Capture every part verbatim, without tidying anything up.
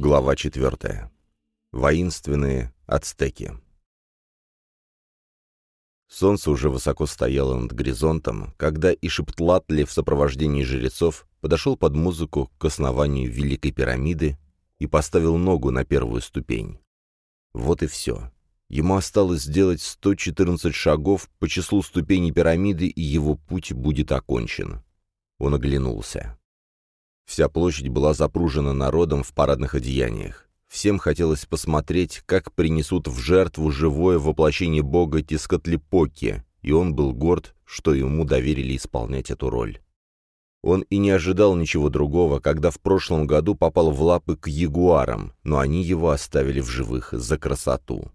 Глава четвертая. Воинственные ацтеки. Солнце уже высоко стояло над горизонтом, когда Ишиптлатли в сопровождении жрецов подошел под музыку к основанию Великой пирамиды и поставил ногу на первую ступень. Вот и все. Ему осталось сделать сто четырнадцать шагов по числу ступеней пирамиды, и его путь будет окончен. Он оглянулся. Вся площадь была запружена народом в парадных одеяниях. Всем хотелось посмотреть, как принесут в жертву живое воплощение бога Тескатлипоки, и он был горд, что ему доверили исполнять эту роль. Он и не ожидал ничего другого, когда в прошлом году попал в лапы к ягуарам, но они его оставили в живых за красоту.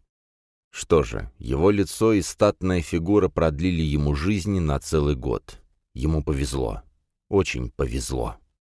Что же, его лицо и статная фигура продлили ему жизнь на целый год. Ему повезло. Очень повезло.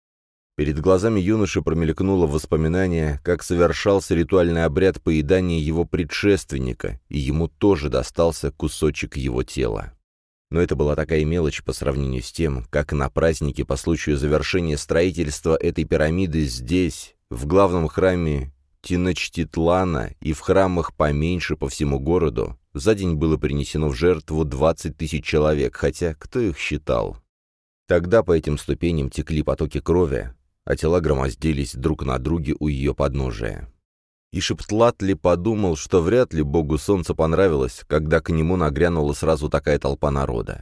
Перед глазами юноши промелькнуло воспоминание, как совершался ритуальный обряд поедания его предшественника, и ему тоже достался кусочек его тела. Но это была такая мелочь по сравнению с тем, как на празднике по случаю завершения строительства этой пирамиды здесь, в главном храме Теночтитлана и в храмах поменьше по всему городу, за день было принесено в жертву двадцать тысяч человек, хотя кто их считал? Тогда по этим ступеням текли потоки крови, а тела громоздились друг на друге у ее подножия. Ишиптлатли подумал, что вряд ли богу солнца понравилось, когда к нему нагрянула сразу такая толпа народа.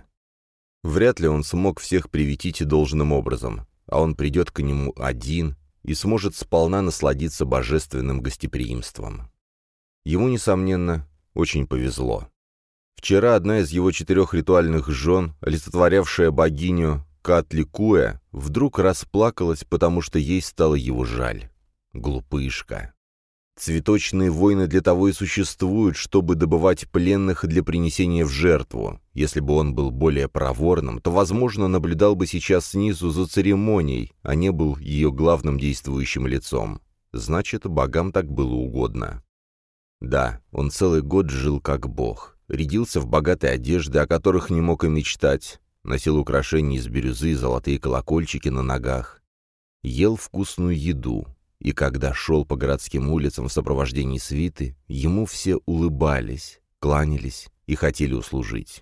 Вряд ли он смог всех приветить должным образом, а он придет к нему один и сможет сполна насладиться божественным гостеприимством. Ему, несомненно, очень повезло. Вчера одна из его четырех ритуальных жен, олицетворявшая богиню Каатликуэ, вдруг расплакалась, потому что ей стало его жаль. Глупышка. Цветочные войны для того и существуют, чтобы добывать пленных для принесения в жертву. Если бы он был более проворным, то, возможно, наблюдал бы сейчас снизу за церемонией, а не был ее главным действующим лицом. Значит, богам так было угодно. Да, он целый год жил как бог. Рядился в богатой одежды, о которых не мог и мечтать. Носил украшения из бирюзы и золотые колокольчики на ногах. Ел вкусную еду. И когда шел по городским улицам в сопровождении свиты, ему все улыбались, кланялись и хотели услужить.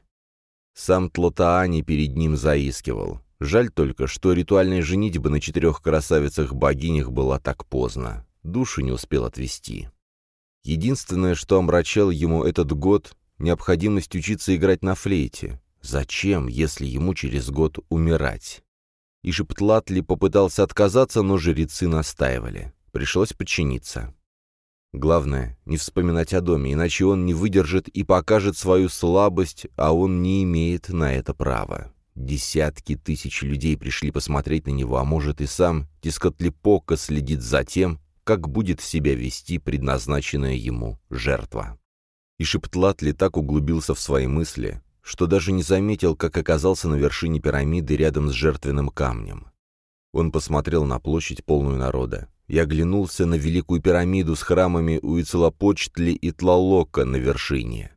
Сам Тлотаани перед ним заискивал. Жаль только, что ритуальная женитьба на четырех красавицах-богинях была так поздно. Душу не успел отвести. Единственное, что омрачало ему этот год — необходимость учиться играть на флейте. Зачем, если ему через год умирать? Ишиптлатли попытался отказаться, но жрецы настаивали. Пришлось подчиниться. Главное, не вспоминать о доме, иначе он не выдержит и покажет свою слабость, а он не имеет на это права. Десятки тысяч людей пришли посмотреть на него, а может и сам Тескатлипока следит за тем, как будет себя вести предназначенная ему жертва. Ишиптлатли так углубился в свои мысли, что даже не заметил, как оказался на вершине пирамиды рядом с жертвенным камнем. Он посмотрел на площадь, полную народа, и оглянулся на Великую пирамиду с храмами Уицелопочтли и Тлалока на вершине.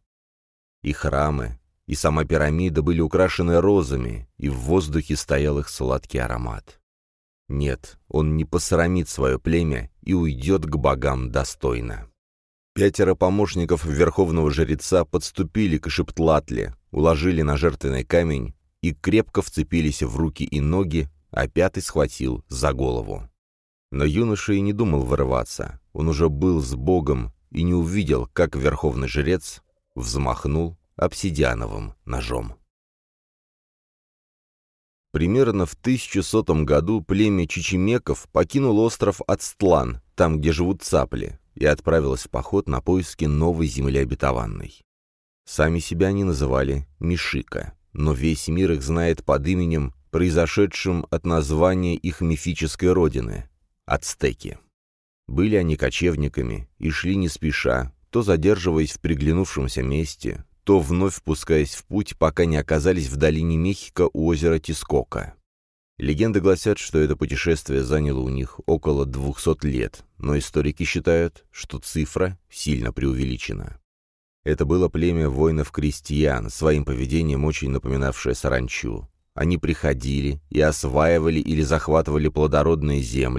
И храмы, и сама пирамида были украшены розами, и в воздухе стоял их сладкий аромат. Нет, он не посрамит свое племя и уйдет к богам достойно. Пятеро помощников верховного жреца подступили к Ишиптлатли, уложили на жертвенный камень и крепко вцепились в руки и ноги, а пятый схватил за голову. Но юноша и не думал вырываться. Он уже был с богом и не увидел, как верховный жрец взмахнул обсидиановым ножом. Примерно в тысяча сотом году племя чичимеков покинуло остров Ацтлан, там, где живут цапли, и отправилось в поход на поиски новой земли обетованной. Сами себя они называли Мишика, но весь мир их знает под именем, произошедшим от названия их мифической родины — ацтеки. Были они кочевниками и шли не спеша, то задерживаясь в приглянувшемся месте, то вновь впускаясь в путь, пока не оказались в долине Мехико у озера Тескока. Легенды гласят, что это путешествие заняло у них около двухсот лет, но историки считают, что цифра сильно преувеличена. Это было племя воинов-крестьян, своим поведением очень напоминавшее саранчу. Они приходили и осваивали или захватывали плодородные земли,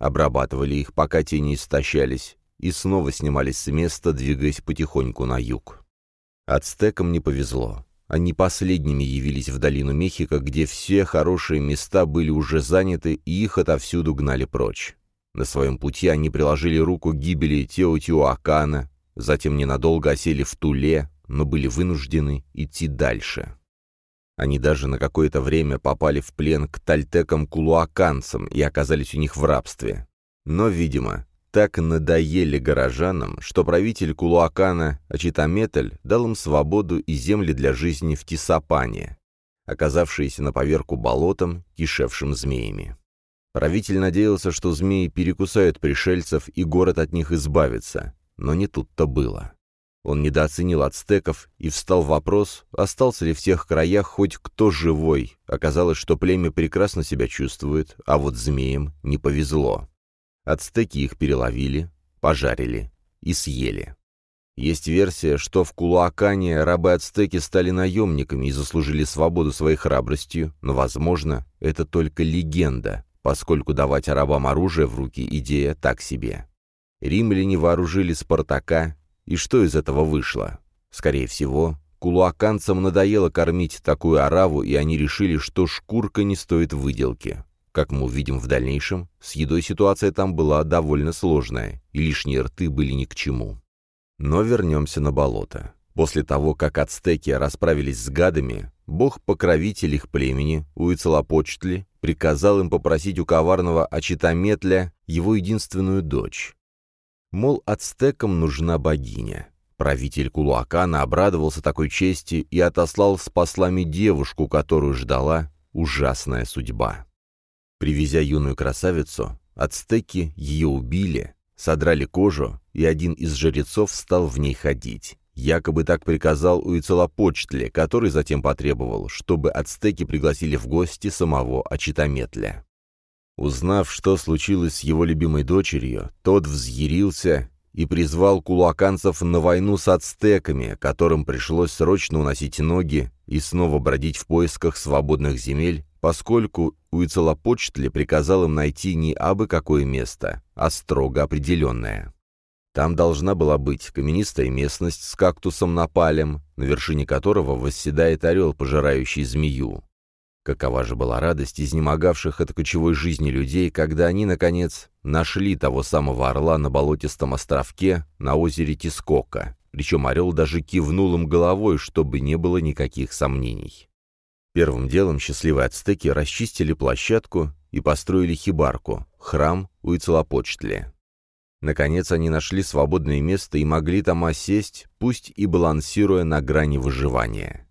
обрабатывали их, пока те не истощались, и снова снимались с места, двигаясь потихоньку на юг. Ацтекам не повезло. Они последними явились в долину Мехико, где все хорошие места были уже заняты, и их отовсюду гнали прочь. На своем пути они приложили руку к гибели Теотиуакана, затем ненадолго осели в Туле, но были вынуждены идти дальше. Они даже на какое-то время попали в плен к тальтекам-кулуаканцам и оказались у них в рабстве. Но, видимо, так надоели горожанам, что правитель Кулуакана Ачитаметль дал им свободу и земли для жизни в Тисапане, оказавшиеся на поверку болотом, кишевшим змеями. Правитель надеялся, что змеи перекусают пришельцев и город от них избавится, но не тут-то было. Он недооценил ацтеков и встал вопрос, остался ли в тех краях хоть кто живой. Оказалось, что племя прекрасно себя чувствует, а вот змеям не повезло. Ацтеки их переловили, пожарили и съели. Есть версия, что в Кулуакане рабы-ацтеки стали наемниками и заслужили свободу своей храбростью, но, возможно, это только легенда, поскольку давать арабам оружие в руки идея так себе. Римляне вооружили Спартака, и что из этого вышло? Скорее всего, кулуаканцам надоело кормить такую ораву, и они решили, что шкурка не стоит выделки. Как мы увидим в дальнейшем, с едой ситуация там была довольно сложная, и лишние рты были ни к чему. Но вернемся на болото. После того, как ацтеки расправились с гадами, бог-покровитель их племени, Уицелопочтли, приказал им попросить у коварного Ачитаметля его единственную дочь. Мол, ацтекам нужна богиня. Правитель Кулуакана обрадовался такой чести и отослал с послами девушку, которую ждала ужасная судьба. Привезя юную красавицу, ацтеки ее убили, содрали кожу, и один из жрецов стал в ней ходить. Якобы так приказал Уицелопочтли, который затем потребовал, чтобы ацтеки пригласили в гости самого Ачитаметля. Узнав, что случилось с его любимой дочерью, тот взъярился и призвал кулуаканцев на войну с ацтеками, которым пришлось срочно уносить ноги и снова бродить в поисках свободных земель, поскольку Уицелопочтли приказал им найти не абы какое место, а строго определенное. Там должна была быть каменистая местность с кактусом на палем, на вершине которого восседает орел, пожирающий змею. Какова же была радость изнемогавших от кочевой жизни людей, когда они, наконец, нашли того самого орла на болотистом островке на озере Тискока, причем орел даже кивнул им головой, чтобы не было никаких сомнений. Первым делом счастливые ацтеки расчистили площадку и построили хибарку, храм Уицелопочтли. Наконец они нашли свободное место и могли там осесть, пусть и балансируя на грани выживания.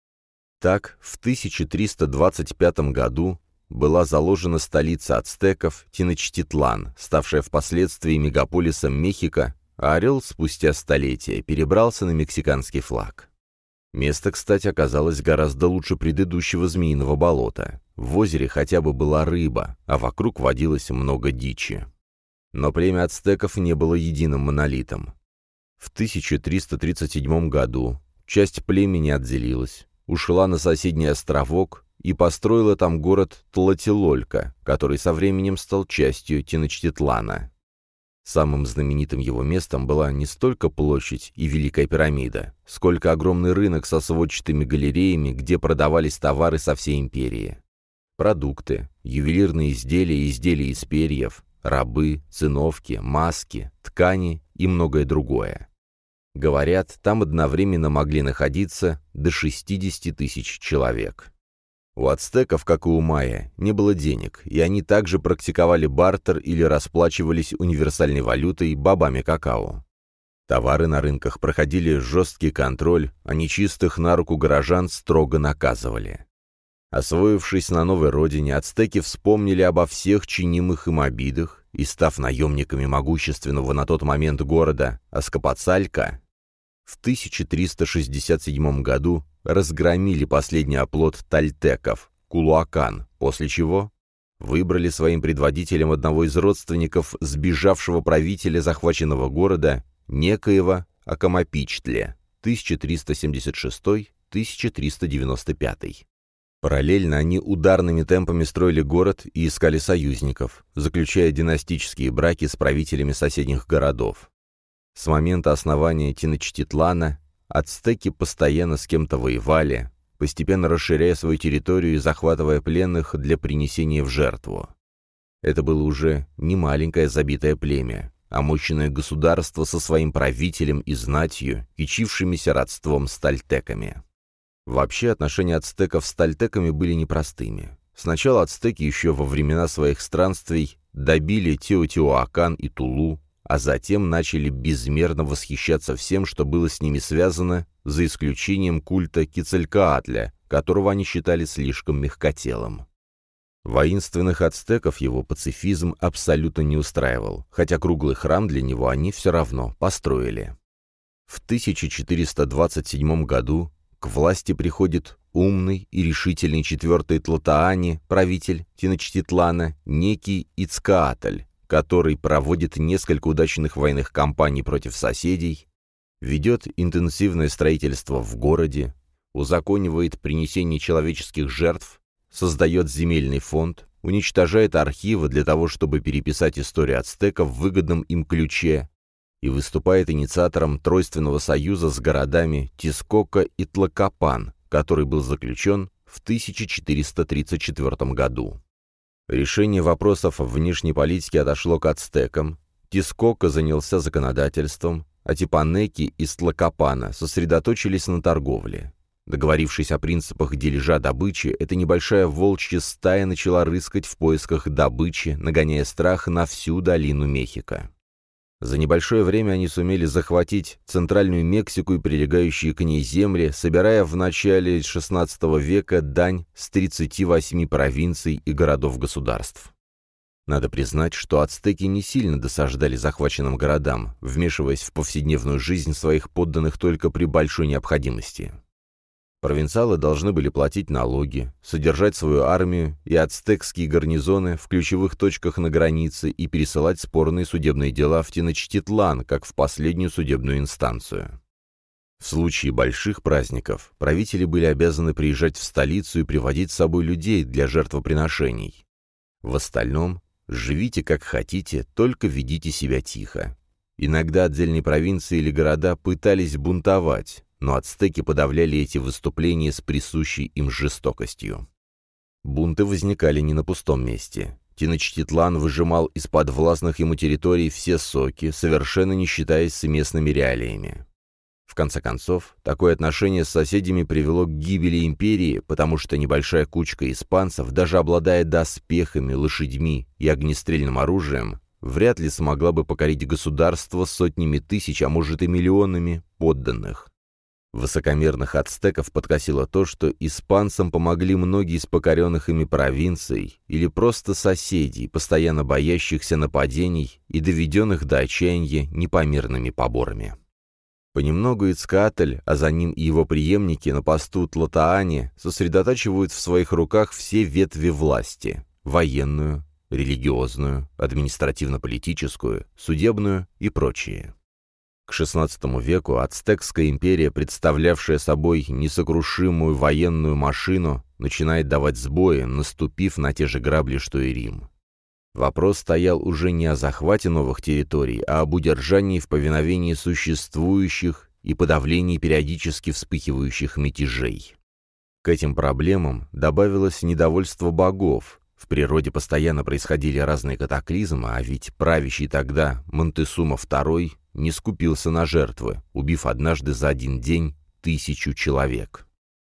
Так, в тысяча триста двадцать пятом году была заложена столица ацтеков Теночтитлан, ставшая впоследствии мегаполисом Мехико, а орел спустя столетия перебрался на мексиканский флаг. Место, кстати, оказалось гораздо лучше предыдущего Змеиного болота. В озере хотя бы была рыба, а вокруг водилось много дичи. Но племя ацтеков не было единым монолитом. В тысяча триста тридцать седьмом году часть племени отделилась, ушла на соседний островок и построила там город Тлателолька, который со временем стал частью Теночтитлана. Самым знаменитым его местом была не столько площадь и Великая пирамида, сколько огромный рынок со сводчатыми галереями, где продавались товары со всей империи. Продукты, ювелирные изделия и изделия из перьев, рабы, циновки, маски, ткани и многое другое. Говорят, там одновременно могли находиться до шестидесяти тысяч человек. У ацтеков, как и у майя, не было денег, и они также практиковали бартер или расплачивались универсальной валютой бобами какао. Товары на рынках проходили жесткий контроль, а нечистых на руку горожан строго наказывали. Освоившись на новой родине, ацтеки вспомнили обо всех чинимых им обидах и, став наемниками могущественного на тот момент города Аскапоцалька, в тысяча триста шестьдесят седьмом году разгромили последний оплот тальтеков, Кулуакан, после чего выбрали своим предводителем одного из родственников сбежавшего правителя захваченного города, некоего Акамапичтли, тысяча триста семьдесят шестой — тысяча триста девяносто пятый. Параллельно они ударными темпами строили город и искали союзников, заключая династические браки с правителями соседних городов. С момента основания Теночтитлана ацтеки постоянно с кем-то воевали, постепенно расширяя свою территорию и захватывая пленных для принесения в жертву. Это было уже не маленькое забитое племя, а мощное государство со своим правителем и знатью, кичившимися родством с тальтеками. Вообще, отношения ацтеков с тальтеками были непростыми. Сначала ацтеки еще во времена своих странствий добили Теотиуакан и Тулу, а затем начали безмерно восхищаться всем, что было с ними связано, за исключением культа Кецалькоатля, которого они считали слишком мягкотелым. Воинственных ацтеков его пацифизм абсолютно не устраивал, хотя круглый храм для него они все равно построили. В тысяча четыреста двадцать седьмом году к власти приходит умный и решительный четвертый Тлатоани, правитель Теночтитлана, некий Ицкаатль, который проводит несколько удачных военных кампаний против соседей, ведет интенсивное строительство в городе, узаконивает принесение человеческих жертв, создает земельный фонд, уничтожает архивы для того, чтобы переписать историю ацтеков в выгодном им ключе, и выступает инициатором Тройственного союза с городами Тискока и Тлакопан, который был заключен в тысяча четыреста тридцать четвёртом году. Решение вопросов внешней политики отошло к ацтекам, Тискока занялся законодательством, а Типанеки из Тлакопана сосредоточились на торговле. Договорившись о принципах дележа добычи, эта небольшая волчья стая начала рыскать в поисках добычи, нагоняя страх на всю долину Мехико. За небольшое время они сумели захватить Центральную Мексику и прилегающие к ней земли, собирая в начале шестнадцатого века дань с тридцати восьми провинций и городов-государств. Надо признать, что ацтеки не сильно досаждали захваченным городам, вмешиваясь в повседневную жизнь своих подданных только при большой необходимости. Провинциалы должны были платить налоги, содержать свою армию и ацтекские гарнизоны в ключевых точках на границе и пересылать спорные судебные дела в Теночтитлан, как в последнюю судебную инстанцию. В случае больших праздников правители были обязаны приезжать в столицу и приводить с собой людей для жертвоприношений. В остальном живите как хотите, только ведите себя тихо. Иногда отдельные провинции или города пытались бунтовать, но ацтеки подавляли эти выступления с присущей им жестокостью. Бунты возникали не на пустом месте. Теночтитлан выжимал из подвластных ему территорий все соки, совершенно не считаясь с местными реалиями. В конце концов, такое отношение с соседями привело к гибели империи, потому что небольшая кучка испанцев, даже обладая доспехами, лошадьми и огнестрельным оружием, вряд ли смогла бы покорить государство с сотнями тысяч, а может и миллионами подданных. Высокомерных ацтеков подкосило то, что испанцам помогли многие из покоренных ими провинций или просто соседей, постоянно боящихся нападений и доведенных до отчаяния непомерными поборами. Понемногу Ицкаатль, а за ним и его преемники на посту Тлатоани сосредотачивают в своих руках все ветви власти – военную, религиозную, административно-политическую, судебную и прочие. К шестнадцатому веку Ацтекская империя, представлявшая собой несокрушимую военную машину, начинает давать сбои, наступив на те же грабли, что и Рим. Вопрос стоял уже не о захвате новых территорий, а об удержании в повиновении существующих и подавлении периодически вспыхивающих мятежей. К этим проблемам добавилось недовольство богов. В природе постоянно происходили разные катаклизмы, а ведь правящий тогда Монтесума второй не скупился на жертвы, убив однажды за один день тысячу человек.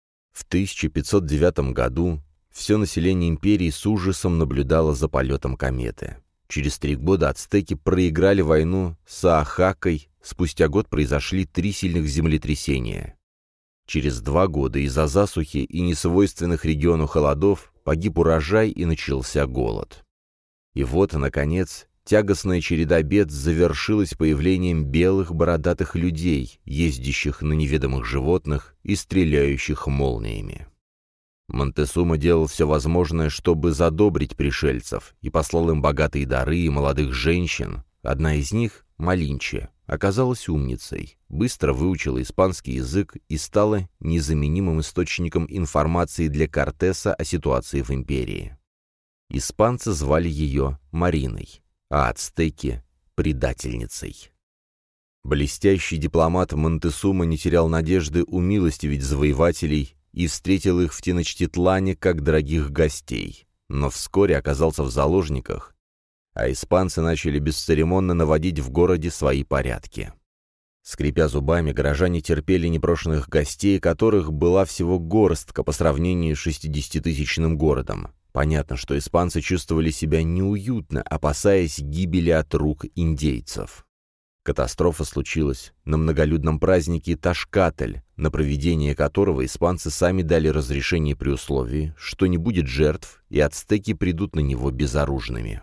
В тысяча пятьсот девятом году все население империи с ужасом наблюдало за полетом кометы. Через три года ацтеки проиграли войну с Оахакой, спустя год произошли три сильных землетрясения. Через два года из-за засухи и несвойственных региону холодов погиб урожай и начался голод. И вот, наконец, тягостная череда бед завершилась появлением белых бородатых людей, ездящих на неведомых животных и стреляющих молниями. Монтесума делал все возможное, чтобы задобрить пришельцев, и послал им богатые дары и молодых женщин. Одна из них, Малинче, оказалась умницей, быстро выучила испанский язык и стала незаменимым источником информации для Кортеса о ситуации в империи. Испанцы звали ее Мариной, а ацтеки — предательницей. Блестящий дипломат Монтесума не терял надежды умилостивить завоевателей и встретил их в Теночтитлане как дорогих гостей, но вскоре оказался в заложниках, а испанцы начали бесцеремонно наводить в городе свои порядки. Скрипя зубами, горожане терпели непрошенных гостей, которых была всего горстка по сравнению с шестидесятитысячным городом. Понятно, что испанцы чувствовали себя неуютно, опасаясь гибели от рук индейцев. Катастрофа случилась на многолюдном празднике Ташкатль, на проведение которого испанцы сами дали разрешение при условии, что не будет жертв, и ацтеки придут на него безоружными.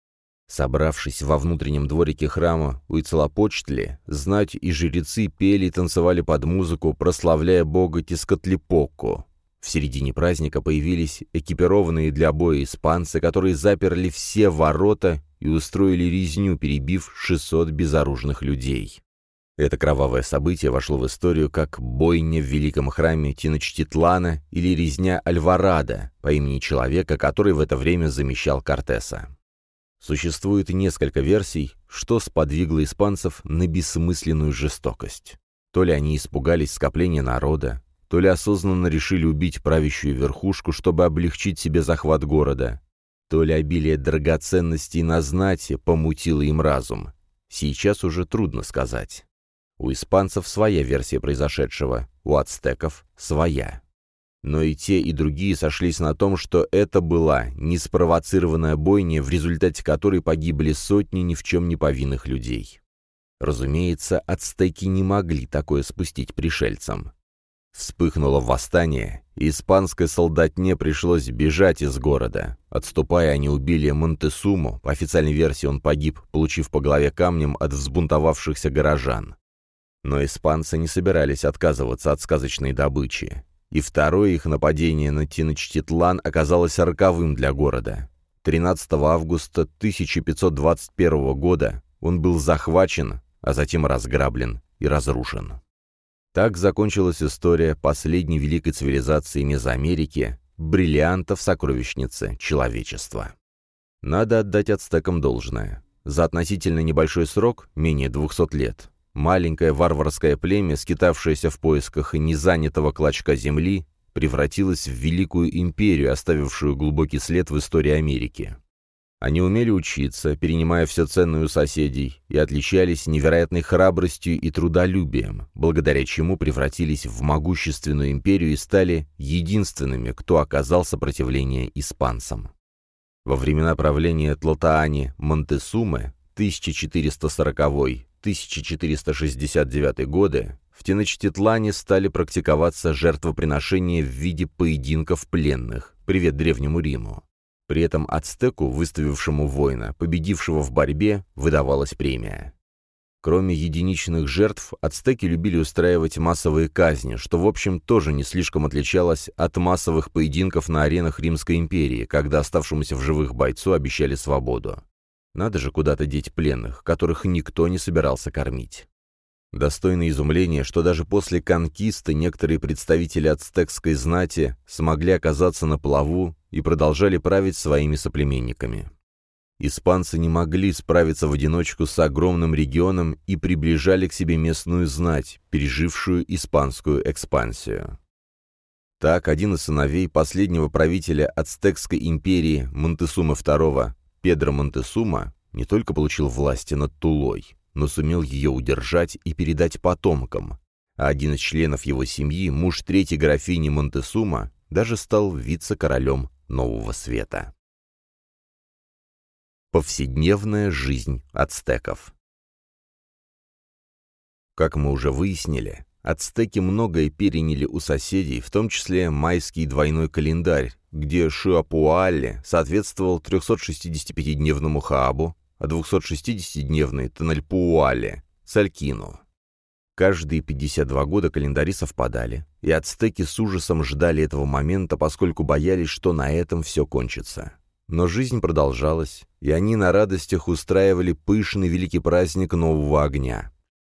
Собравшись во внутреннем дворике храма Уицелопочтли, знать и жрецы пели и танцевали под музыку, прославляя бога Тескатлипоко. В середине праздника появились экипированные для боя испанцы, которые заперли все ворота и устроили резню, перебив шестьсот безоружных людей. Это кровавое событие вошло в историю как бойня в великом храме Теночтитлана или резня Альварадо по имени человека, который в это время замещал Кортеса. Существует несколько версий, что сподвигло испанцев на бессмысленную жестокость. То ли они испугались скопления народа, то ли осознанно решили убить правящую верхушку, чтобы облегчить себе захват города, то ли обилие драгоценностей на знати помутило им разум. Сейчас уже трудно сказать. У испанцев своя версия произошедшего, у ацтеков своя. Но и те, и другие сошлись на том, что это была неспровоцированная бойня, в результате которой погибли сотни ни в чем не повинных людей. Разумеется, ацтеки не могли такое спустить пришельцам. Вспыхнуло восстание, и испанской солдатне пришлось бежать из города. Отступая, они убили Монтесуму, по официальной версии он погиб, получив по голове камнем от взбунтовавшихся горожан. Но испанцы не собирались отказываться от сказочной добычи. И второе их нападение на Теночтитлан оказалось роковым для города. тринадцатого августа тысяча пятьсот двадцать первого года он был захвачен, а затем разграблен и разрушен. Так закончилась история последней великой цивилизации Мезоамерики, бриллиантов сокровищницы человечества. Надо отдать ацтекам должное. За относительно небольшой срок, менее двухсот лет, маленькое варварское племя, скитавшееся в поисках незанятого клочка земли, превратилось в великую империю, оставившую глубокий след в истории Америки. Они умели учиться, перенимая все ценное у соседей, и отличались невероятной храбростью и трудолюбием, благодаря чему превратились в могущественную империю и стали единственными, кто оказал сопротивление испанцам. Во времена правления Тлотоани Монтесумы тысяча четыреста сороковой — тысяча четыреста шестьдесят девятый годы в Теночтитлане стали практиковаться жертвоприношения в виде поединков пленных, привет Древнему Риму. При этом ацтеку, выставившему воина, победившего в борьбе, выдавалась премия. Кроме единичных жертв, ацтеки любили устраивать массовые казни, что в общем тоже не слишком отличалось от массовых поединков на аренах Римской империи, когда оставшемуся в живых бойцу обещали свободу. Надо же куда-то деть пленных, которых никто не собирался кормить. Достойно изумления, что даже после конкисты некоторые представители ацтекской знати смогли оказаться на плаву и продолжали править своими соплеменниками. Испанцы не могли справиться в одиночку с огромным регионом и приближали к себе местную знать, пережившую испанскую экспансию. Так, один из сыновей последнего правителя ацтекской империи Монтесумы второго, Педро Монтесума, не только получил власть над Тулой, но сумел ее удержать и передать потомкам, а один из членов его семьи, муж третьей графини Монтесума, даже стал вице-королем Нового Света. Повседневная жизнь ацтеков. Как мы уже выяснили, ацтеки многое переняли у соседей, в том числе майский двойной календарь, где Шуапуалле соответствовал трехсотшестидесятипятидневному Хаабу, а двухсотшестидесятидневный Тенальпууалле — Цалькину. Каждые пятьдесят два года календари совпадали, и ацтеки с ужасом ждали этого момента, поскольку боялись, что на этом все кончится. Но жизнь продолжалась, и они на радостях устраивали пышный великий праздник нового огня.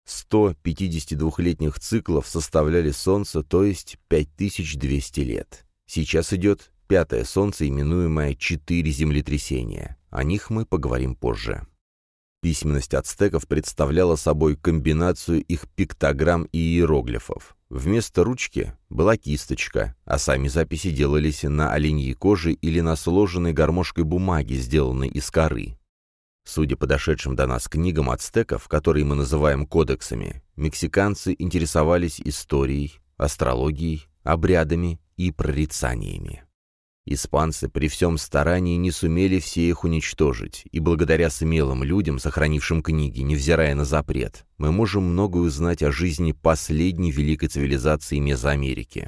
сто пятидесятидвухлетних циклов составляли Солнце, то есть пять тысяч двести лет. Сейчас идет пятое Солнце, именуемое «Четыре землетрясения». О них мы поговорим позже. Письменность ацтеков представляла собой комбинацию их пиктограмм и иероглифов. Вместо ручки была кисточка, а сами записи делались на оленьей коже или на сложенной гармошкой бумаге, сделанной из коры. Судя по дошедшим до нас книгам ацтеков, которые мы называем кодексами, мексиканцы интересовались историей, астрологией, обрядами и прорицаниями. Испанцы при всем старании не сумели все их уничтожить, и благодаря смелым людям, сохранившим книги, невзирая на запрет, мы можем многое узнать о жизни последней великой цивилизации Мезоамерики.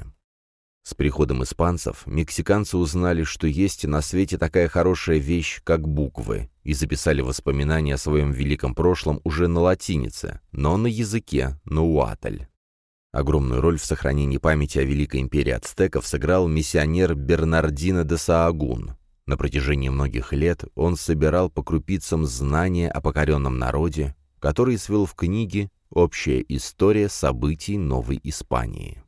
С приходом испанцев мексиканцы узнали, что есть на свете такая хорошая вещь, как буквы, и записали воспоминания о своем великом прошлом уже на латинице, но на языке науатль. Огромную роль в сохранении памяти о Великой империи ацтеков сыграл миссионер Бернардино де Саагун. На протяжении многих лет он собирал по крупицам знания о покоренном народе, который свел в книге «Общая история событий Новой Испании».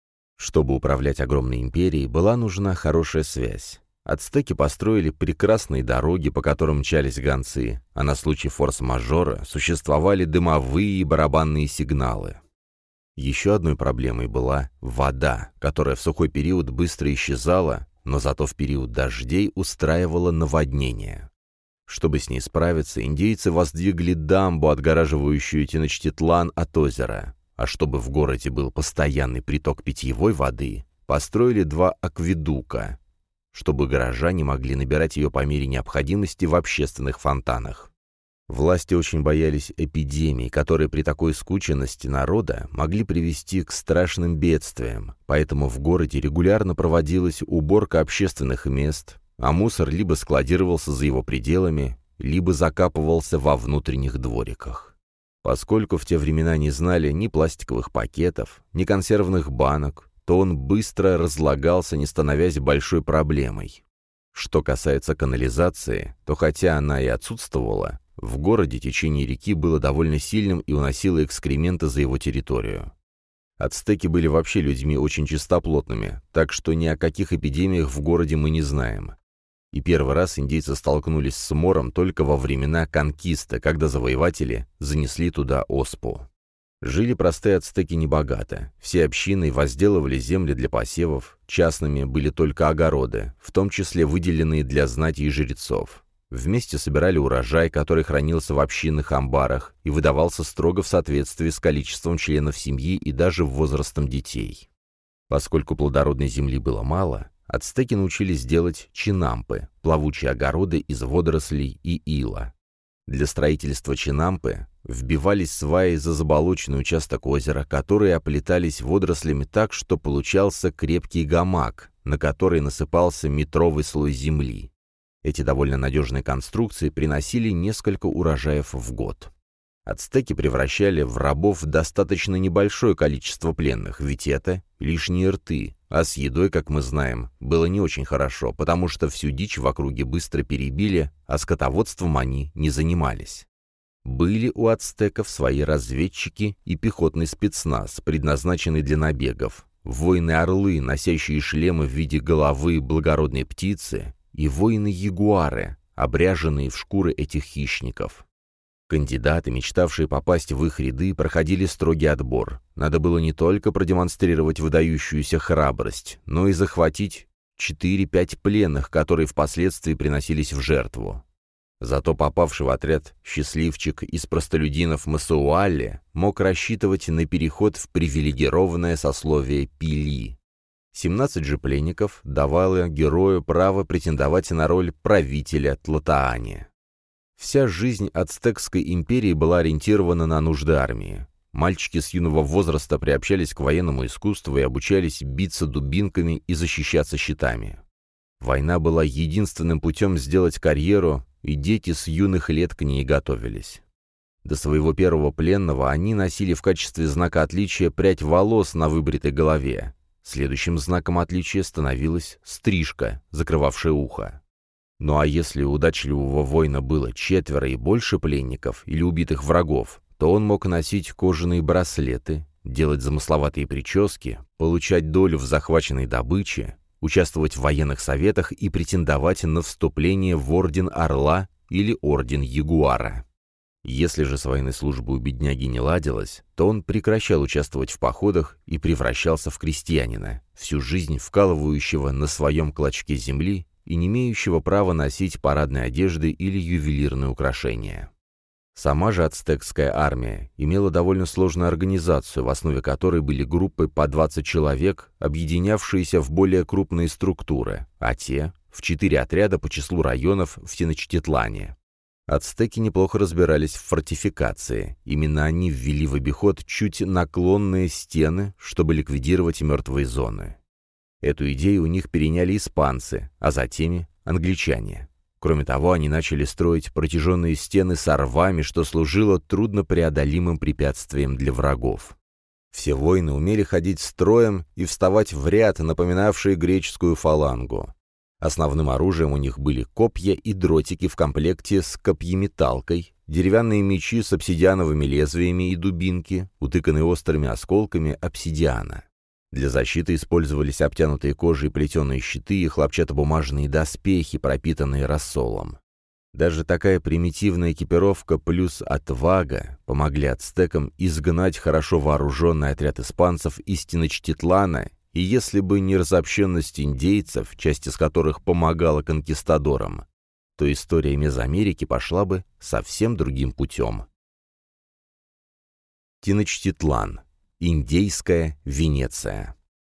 Чтобы управлять огромной империей, была нужна хорошая связь. Ацтеки построили прекрасные дороги, по которым мчались гонцы, а на случай форс-мажора существовали дымовые и барабанные сигналы. Еще одной проблемой была вода, которая в сухой период быстро исчезала, но зато в период дождей устраивала наводнение. Чтобы с ней справиться, индейцы воздвигли дамбу, отгораживающую Теночтитлан от озера, а чтобы в городе был постоянный приток питьевой воды, построили два акведука, чтобы горожане могли набирать ее по мере необходимости в общественных фонтанах. Власти очень боялись эпидемий, которые при такой скученности народа могли привести к страшным бедствиям, поэтому в городе регулярно проводилась уборка общественных мест, а мусор либо складировался за его пределами, либо закапывался во внутренних двориках. Поскольку в те времена не знали ни пластиковых пакетов, ни консервных банок, то он быстро разлагался, не становясь большой проблемой. Что касается канализации, то хотя она и отсутствовала, в городе течение реки было довольно сильным и уносило экскременты за его территорию. Ацтеки были вообще людьми очень чистоплотными, так что ни о каких эпидемиях в городе мы не знаем. И первый раз индейцы столкнулись с мором только во времена конкиста, когда завоеватели занесли туда оспу. Жили простые ацтеки небогато, все общины возделывали земли для посевов, частными были только огороды, в том числе выделенные для знати и жрецов. Вместе собирали урожай, который хранился в общинных амбарах и выдавался строго в соответствии с количеством членов семьи и даже возрастом детей. Поскольку плодородной земли было мало, ацтеки научились делать чинампы, плавучие огороды из водорослей и ила. Для строительства чинампы вбивались сваи за заболоченный участок озера, которые оплетались водорослями так, что получался крепкий гамак, на который насыпался метровый слой земли. Эти довольно надежные конструкции приносили несколько урожаев в год. Ацтеки превращали в рабов достаточно небольшое количество пленных, ведь это лишние рты, а с едой, как мы знаем, было не очень хорошо, потому что всю дичь в округе быстро перебили, а скотоводством они не занимались. Были у ацтеков свои разведчики и пехотный спецназ, предназначенный для набегов, воины-орлы, носящие шлемы в виде головы благородной птицы, и воины-ягуары, обряженные в шкуры этих хищников. Кандидаты, мечтавшие попасть в их ряды, проходили строгий отбор. Надо было не только продемонстрировать выдающуюся храбрость, но и захватить четыре-пять пленных, которые впоследствии приносились в жертву. Зато попавший в отряд счастливчик из простолюдинов Масауалли мог рассчитывать на переход в привилегированное сословие пили. семнадцать же пленников давало герою право претендовать на роль правителя Тлатоани. Вся жизнь ацтекской империи была ориентирована на нужды армии. Мальчики с юного возраста приобщались к военному искусству и обучались биться дубинками и защищаться щитами. Война была единственным путем сделать карьеру, и дети с юных лет к ней готовились. До своего первого пленного они носили в качестве знака отличия прядь волос на выбритой голове. Следующим знаком отличия становилась стрижка, закрывавшая ухо. Ну а если у удачливого воина было четверо и больше пленников или убитых врагов, то он мог носить кожаные браслеты, делать замысловатые прически, получать долю в захваченной добыче, участвовать в военных советах и претендовать на вступление в Орден Орла или Орден Ягуара. Если же с военной службой у бедняги не ладилось, то он прекращал участвовать в походах и превращался в крестьянина, всю жизнь вкалывающего на своем клочке земли и не имеющего права носить парадные одежды или ювелирные украшения. Сама же ацтекская армия имела довольно сложную организацию, в основе которой были группы по двадцать человек, объединявшиеся в более крупные структуры, а те — в четыре отряда по числу районов в Теночтитлане. Ацтеки неплохо разбирались в фортификации. Именно они ввели в обиход чуть наклонные стены, чтобы ликвидировать мертвые зоны. Эту идею у них переняли испанцы, а затем англичане. Кроме того, они начали строить протяженные стены с рвами, что служило труднопреодолимым препятствием для врагов. Все воины умели ходить строем и вставать в ряд, напоминавшие греческую фалангу. Основным оружием у них были копья и дротики в комплекте с копьеметалкой, деревянные мечи с обсидиановыми лезвиями и дубинки, утыканные острыми осколками обсидиана. Для защиты использовались обтянутые кожей плетеные щиты и хлопчатобумажные доспехи, пропитанные рассолом. Даже такая примитивная экипировка плюс отвага помогли ацтекам изгнать хорошо вооруженный отряд испанцев из Теночтитлана, и если бы не разобщенность индейцев, часть из которых помогала конкистадорам, то история Мезоамерики пошла бы совсем другим путем. Теночтитлан. Индейская Венеция.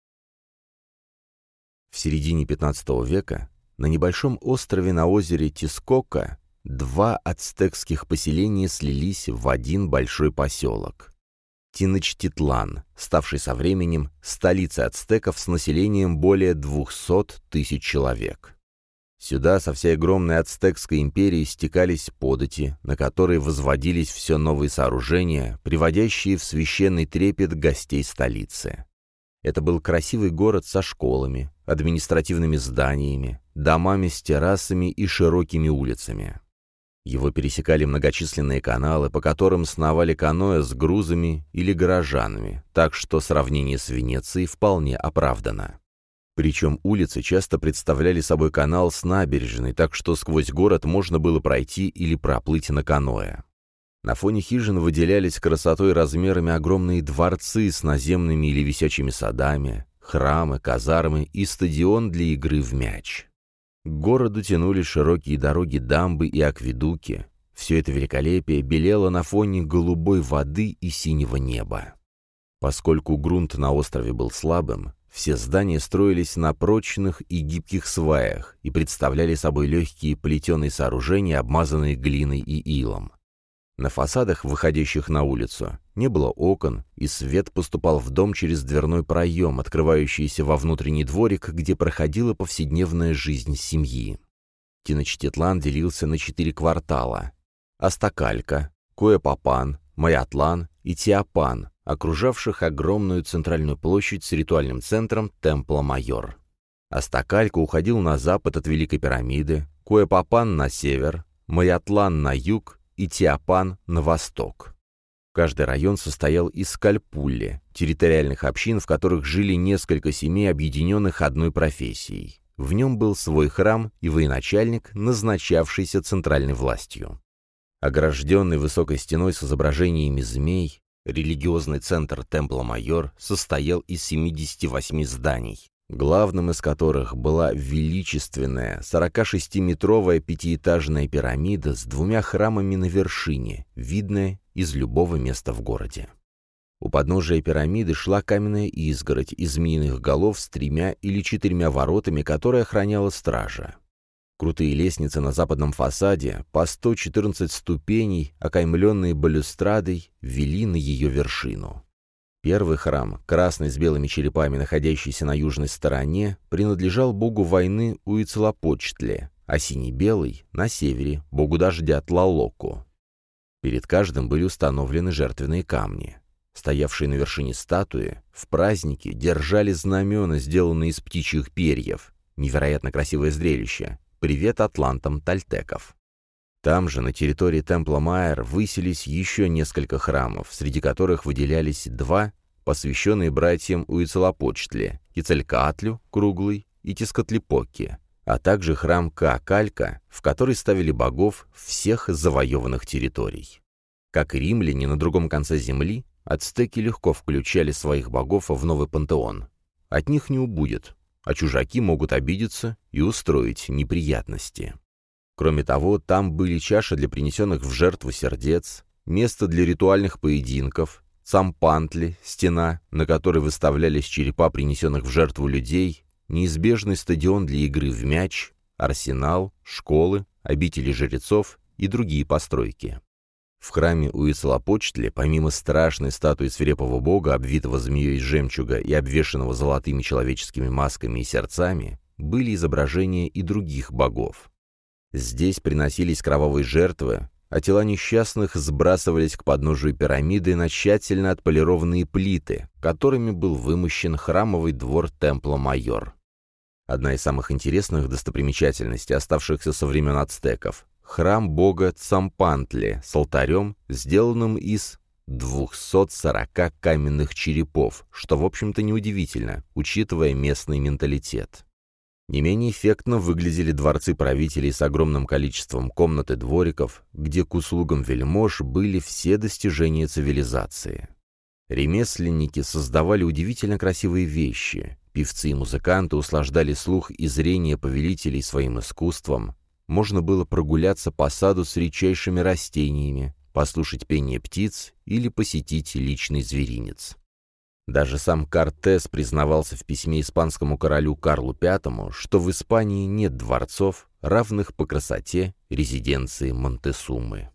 В середине пятнадцатого века на небольшом острове на озере Тескока два ацтекских поселения слились в один большой поселок. Теночтитлан, ставший со временем столицей ацтеков с населением более двухсот тысяч человек. Сюда со всей огромной ацтекской империи стекались подати, на которые возводились все новые сооружения, приводящие в священный трепет гостей столицы. Это был красивый город со школами, административными зданиями, домами с террасами и широкими улицами. Его пересекали многочисленные каналы, по которым сновали каноэ с грузами или горожанами, так что сравнение с Венецией вполне оправдано. Причем улицы часто представляли собой канал с набережной, так что сквозь город можно было пройти или проплыть на каноэ. На фоне хижин выделялись красотой и размерами огромные дворцы с наземными или висячими садами, храмы, казармы и стадион для игры в мяч. К городу тянулись широкие дороги, дамбы и акведуки. Все это великолепие белело на фоне голубой воды и синего неба. Поскольку грунт на острове был слабым, все здания строились на прочных и гибких сваях и представляли собой легкие плетеные сооружения, обмазанные глиной и илом. На фасадах, выходящих на улицу, не было окон, и свет поступал в дом через дверной проем, открывающийся во внутренний дворик, где проходила повседневная жизнь семьи. Теночтитлан делился на четыре квартала: Астакалька, Куэпапан, Майатлан и Тиапан, окружавших огромную центральную площадь с ритуальным центром Темпла-Майор. Астакалька уходил на запад от Великой пирамиды, Куэпапан на север, Майатлан на юг и Тиапан на восток. Каждый район состоял из скальпулли, территориальных общин, в которых жили несколько семей, объединенных одной профессией. В нем был свой храм и военачальник, назначавшийся центральной властью. Огражденный высокой стеной с изображениями змей, религиозный центр Темпла-Майор состоял из семидесяти восьми зданий, главным из которых была величественная сорокашестиметровая пятиэтажная пирамида с двумя храмами на вершине, видная из любого места в городе. У подножия пирамиды шла каменная изгородь из змеиных голов с тремя или четырьмя воротами, которая охраняла стража. Крутые лестницы на западном фасаде, по сто четырнадцать ступеней, окаймленные балюстрадой, вели на ее вершину. Первый храм, красный с белыми черепами, находящийся на южной стороне, принадлежал богу войны Уицелопочтле, а синий-белый — на севере, богу дождя Тлалоку. Перед каждым были установлены жертвенные камни. Стоявшие на вершине статуи в праздники держали знамена, сделанные из птичьих перьев. Невероятно красивое зрелище. Привет атлантам тальтеков. Там же, на территории Темпла Майер, высились еще несколько храмов, среди которых выделялись два, посвященные братьям Уицелопочтли, Кецалькаатлю, Круглый, и Тескатлипоке, а также храм Каакалька, в который ставили богов всех завоеванных территорий. Как и римляне на другом конце земли, ацтеки легко включали своих богов в новый пантеон. От них не убудет, а чужаки могут обидеться и устроить неприятности. Кроме того, там были чаши для принесенных в жертву сердец, место для ритуальных поединков, цампантли, стена, на которой выставлялись черепа принесенных в жертву людей, неизбежный стадион для игры в мяч, арсенал, школы, обители жрецов и другие постройки. В храме Уицелопочтли, помимо страшной статуи свирепого бога, обвитого змеей из жемчуга и обвешанного золотыми человеческими масками и сердцами, были изображения и других богов. Здесь приносились кровавые жертвы, а тела несчастных сбрасывались к подножию пирамиды на тщательно отполированные плиты, которыми был вымощен храмовый двор Темпла Майор. Одна из самых интересных достопримечательностей, оставшихся со времен ацтеков, храм бога Цампантли с алтарем, сделанным из двухсот сорока каменных черепов, что, в общем-то, неудивительно, учитывая местный менталитет. Не менее эффектно выглядели дворцы правителей с огромным количеством комнат и двориков, где к услугам вельмож были все достижения цивилизации. Ремесленники создавали удивительно красивые вещи, певцы и музыканты услаждали слух и зрение повелителей своим искусством, можно было прогуляться по саду с редчайшими растениями, послушать пение птиц или посетить личный зверинец. Даже сам Кортес признавался в письме испанскому королю Карлу Пятому, что в Испании нет дворцов, равных по красоте резиденции Монтесумы.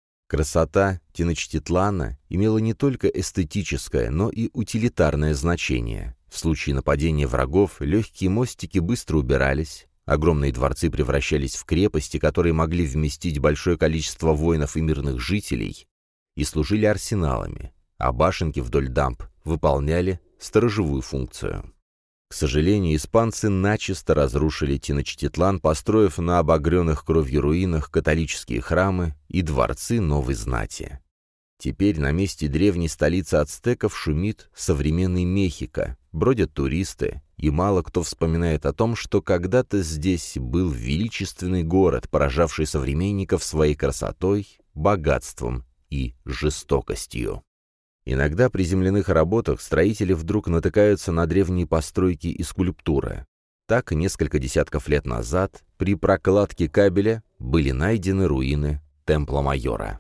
Красота Теночтитлана имела не только эстетическое, но и утилитарное значение. В случае нападения врагов легкие мостики быстро убирались, огромные дворцы превращались в крепости, которые могли вместить большое количество воинов и мирных жителей, и служили арсеналами, а башенки вдоль дамб выполняли сторожевую функцию. К сожалению, испанцы начисто разрушили Теночтитлан, построив на обогренных кровью руинах католические храмы и дворцы новой знати. Теперь на месте древней столицы ацтеков шумит современный Мехико, бродят туристы, и мало кто вспоминает о том, что когда-то здесь был величественный город, поражавший современников своей красотой, богатством и жестокостью. Иногда при земляных работах строители вдруг натыкаются на древние постройки и скульптуры. Так, несколько десятков лет назад при прокладке кабеля были найдены руины Темпла Майора.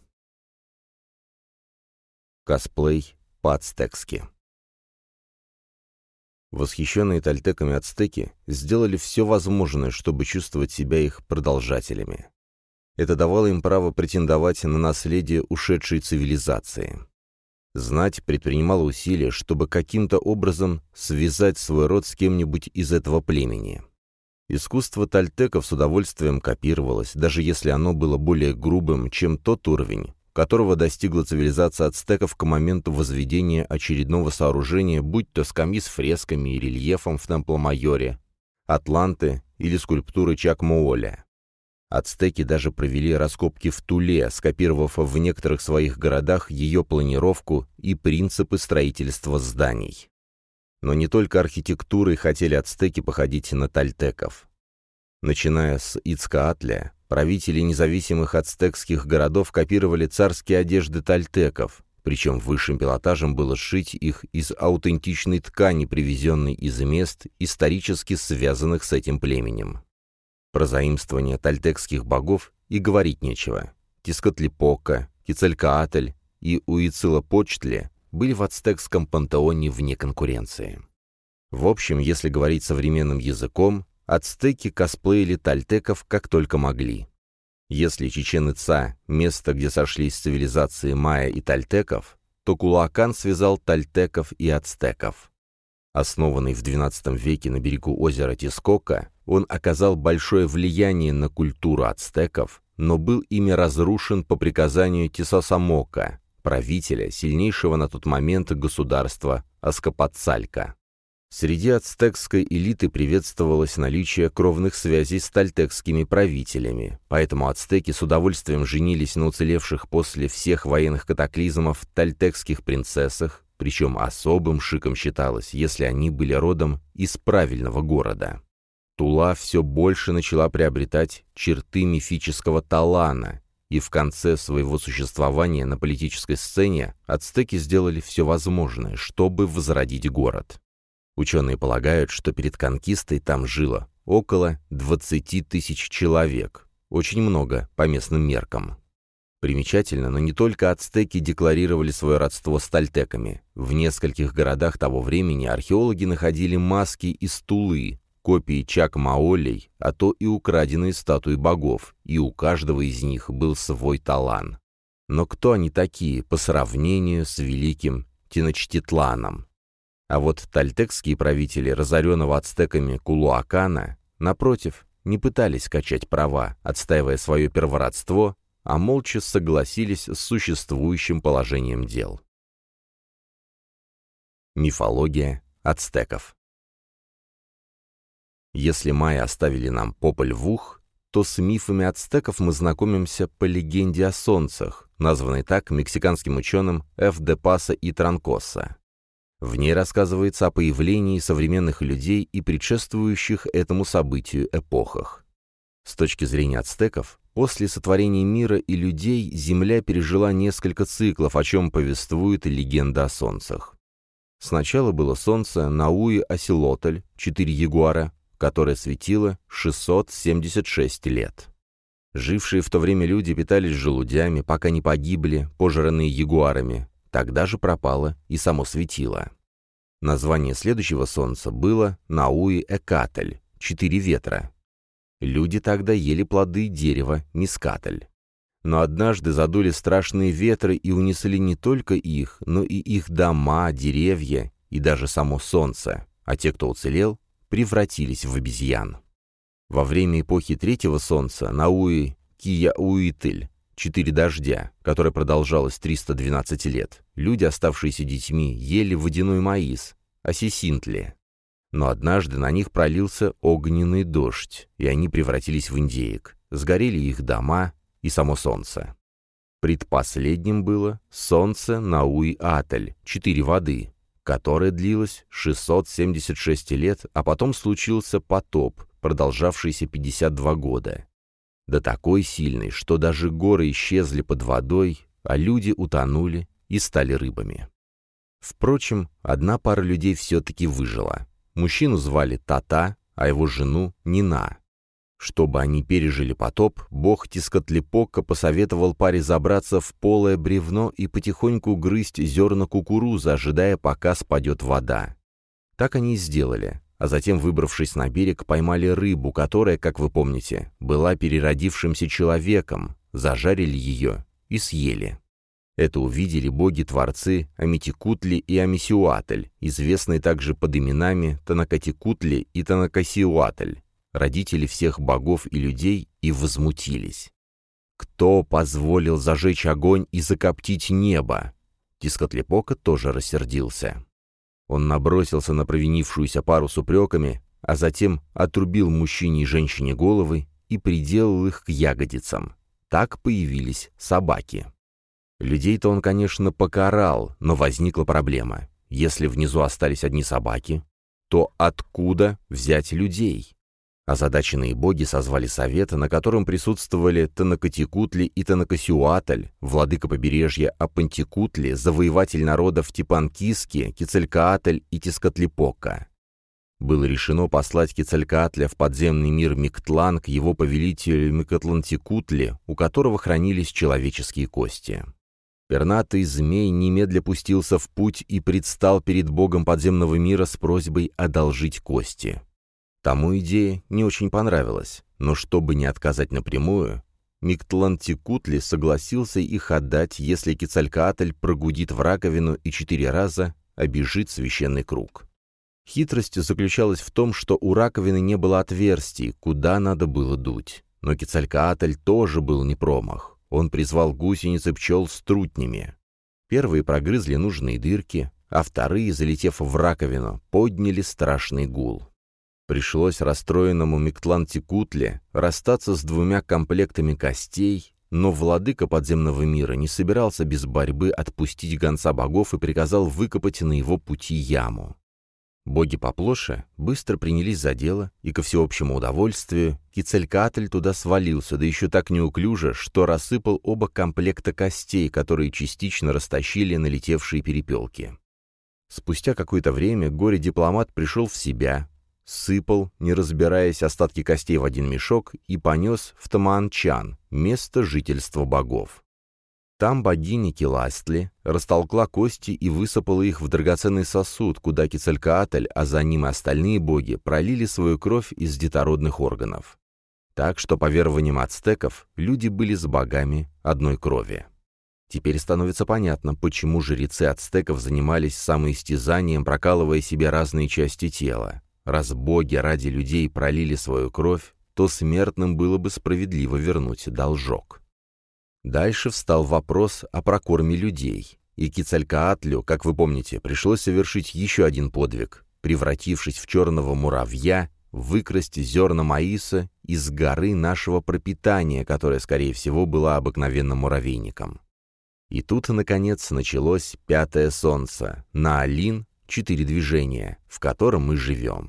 Косплей по-ацтекски. Восхищенные тольтеками ацтеки сделали все возможное, чтобы чувствовать себя их продолжателями. Это давало им право претендовать на наследие ушедшей цивилизации. Знать предпринимала усилия, чтобы каким-то образом связать свой род с кем-нибудь из этого племени. Искусство тольтеков с удовольствием копировалось, даже если оно было более грубым, чем тот уровень, которого достигла цивилизация ацтеков к моменту возведения очередного сооружения, будь то скамьи с фресками и рельефом в Темпла-Майоре, атланты или скульптуры Чакмооля. Ацтеки даже провели раскопки в Туле, скопировав в некоторых своих городах ее планировку и принципы строительства зданий. Но не только архитектурой хотели ацтеки походить на тольтеков. Начиная с Ицкаатля, правители независимых ацтекских городов копировали царские одежды тольтеков, причем высшим пилотажем было сшить их из аутентичной ткани, привезенной из мест, исторически связанных с этим племенем. Про заимствование тольтекских богов и говорить нечего. Тескатлипока, Кецалькаатль и Уицелопочтли были в ацтекском пантеоне вне конкуренции. В общем, если говорить современным языком, ацтеки косплеили тольтеков как только могли. Если Чичен-Ица – место, где сошлись цивилизации майя и тольтеков, то Кулакан связал тольтеков и ацтеков. Основанный в двенадцатом веке на берегу озера Тескока, он оказал большое влияние на культуру ацтеков, но был ими разрушен по приказанию Тесосамока, правителя сильнейшего на тот момент государства Аскапоцалька. Среди ацтекской элиты приветствовалось наличие кровных связей с тольтекскими правителями, поэтому ацтеки с удовольствием женились на уцелевших после всех военных катаклизмов тольтекских принцессах, причем особым шиком считалось, если они были родом из правильного города. Тула все больше начала приобретать черты мифического Талана, и в конце своего существования на политической сцене ацтеки сделали все возможное, чтобы возродить город. Ученые полагают, что перед конкистой там жило около двадцати тысяч человек, очень много по местным меркам. Примечательно, но не только ацтеки декларировали свое родство с тольтеками. В нескольких городах того времени археологи находили маски из Тулы, копии чак-маолей, а то и украденные статуи богов, и у каждого из них был свой талан. Но кто они такие по сравнению с великим Теночтитланом? А вот тольтекские правители разоренного ацтеками Кулуакана, напротив, не пытались качать права, отстаивая свое первородство, а молча согласились с существующим положением дел. Мифология ацтеков. Если майя оставили нам Пополь Vuh, то с мифами ацтеков мы знакомимся по легенде о солнцах, названной так мексиканским ученым Ф. де Паса и Транкоса. В ней рассказывается о появлении современных людей и предшествующих этому событию эпохах. С точки зрения ацтеков, после сотворения мира и людей Земля пережила несколько циклов, о чем повествует легенда о солнцах. Сначала было солнце Науи-Осилотль, четыре ягуара, которое светило шестьсот семьдесят шесть лет. Жившие в то время люди питались желудями, пока не погибли, пожранные ягуарами. Тогда же пропало и само светило. Название следующего солнца было Науи-Экатль, четыре ветра. Люди тогда ели плоды дерева Мискатль. Но однажды задули страшные ветры и унесли не только их, но и их дома, деревья и даже само солнце, а те, кто уцелел, превратились в обезьян. Во время эпохи третьего солнца Науи-Кияуитль, четыре дождя, которое продолжалось триста двенадцать лет, люди, оставшиеся детьми, ели водяной маис, асисинтли. Но однажды на них пролился огненный дождь, и они превратились в индеек, сгорели их дома и само солнце. Предпоследним было солнце Науи-Атль, четыре воды, которое длилось шестьсот семьдесят шесть лет, а потом случился потоп, продолжавшийся пятьдесят два года. Да такой сильный, что даже горы исчезли под водой, а люди утонули и стали рыбами. Впрочем, одна пара людей все-таки выжила. Мужчину звали Тата, а его жену — Нина. Чтобы они пережили потоп, бог Тискатлипока посоветовал паре забраться в полое бревно и потихоньку грызть зерна кукурузы, ожидая, пока спадет вода. Так они и сделали. А затем, выбравшись на берег, поймали рыбу, которая, как вы помните, была переродившимся человеком, зажарили ее и съели. Это увидели боги-творцы Амитикутли и Амисиуатль, известные также под именами Танакатикутли и Танакасиуатль, родители всех богов и людей, и возмутились. Кто позволил зажечь огонь и закоптить небо? Тискатлипока тоже рассердился. Он набросился на провинившуюся пару с упреками, а затем отрубил мужчине и женщине головы и приделал их к ягодицам. Так появились собаки. Людей-то он, конечно, покарал, но возникла проблема. Если внизу остались одни собаки, то откуда взять людей? Озадаченные боги созвали совет, на котором присутствовали Танакатикутли и Танакасиуатль, владыка побережья Апантикутли, завоеватель народов Типанкиски, Кецалькаатль и Тискатлипока. Было решено послать Кецалькаатля в подземный мир Миктлан к его повелителю Микотлантикутли, у которого хранились человеческие кости. Пернатый змей немедля пустился в путь и предстал перед богом подземного мира с просьбой одолжить кости. Тому идея не очень понравилась, но чтобы не отказать напрямую, Миктлантикутли согласился их отдать, если Кецалькаатль прогудит в раковину и четыре раза обежит священный круг. Хитрость заключалась в том, что у раковины не было отверстий, куда надо было дуть. Но Кецалькаатль тоже был не промах. Он призвал гусеницы пчел с трутнями. Первые прогрызли нужные дырки, а вторые, залетев в раковину, подняли страшный гул. Пришлось расстроенному Миктлан-Текутле расстаться с двумя комплектами костей, но владыка подземного мира не собирался без борьбы отпустить гонца богов и приказал выкопать на его пути яму. Боги поплоше быстро принялись за дело, и, ко всеобщему удовольствию, Кецалькаатль туда свалился, да еще так неуклюже, что рассыпал оба комплекта костей, которые частично растащили налетевшие перепелки. Спустя какое-то время горе-дипломат пришел в себя, сыпал, не разбираясь, остатки костей в один мешок и понес в Тамаанчан, место жительства богов. Там богиня Келастли растолкла кости и высыпала их в драгоценный сосуд, куда Кецалькаатль, а за ним и остальные боги, пролили свою кровь из детородных органов. Так что, по верованиям ацтеков, люди были с богами одной крови. Теперь становится понятно, почему жрецы ацтеков занимались самоистязанием, прокалывая себе разные части тела. Раз боги ради людей пролили свою кровь, то смертным было бы справедливо вернуть должок. Дальше встал вопрос о прокорме людей, и Кецалькаатлю, как вы помните, пришлось совершить еще один подвиг, превратившись в черного муравья, выкрасть зерна маиса из горы нашего пропитания, которая, скорее всего, была обыкновенным муравейником. И тут, наконец, началось пятое солнце, Наалин, четыре движения, в котором мы живем.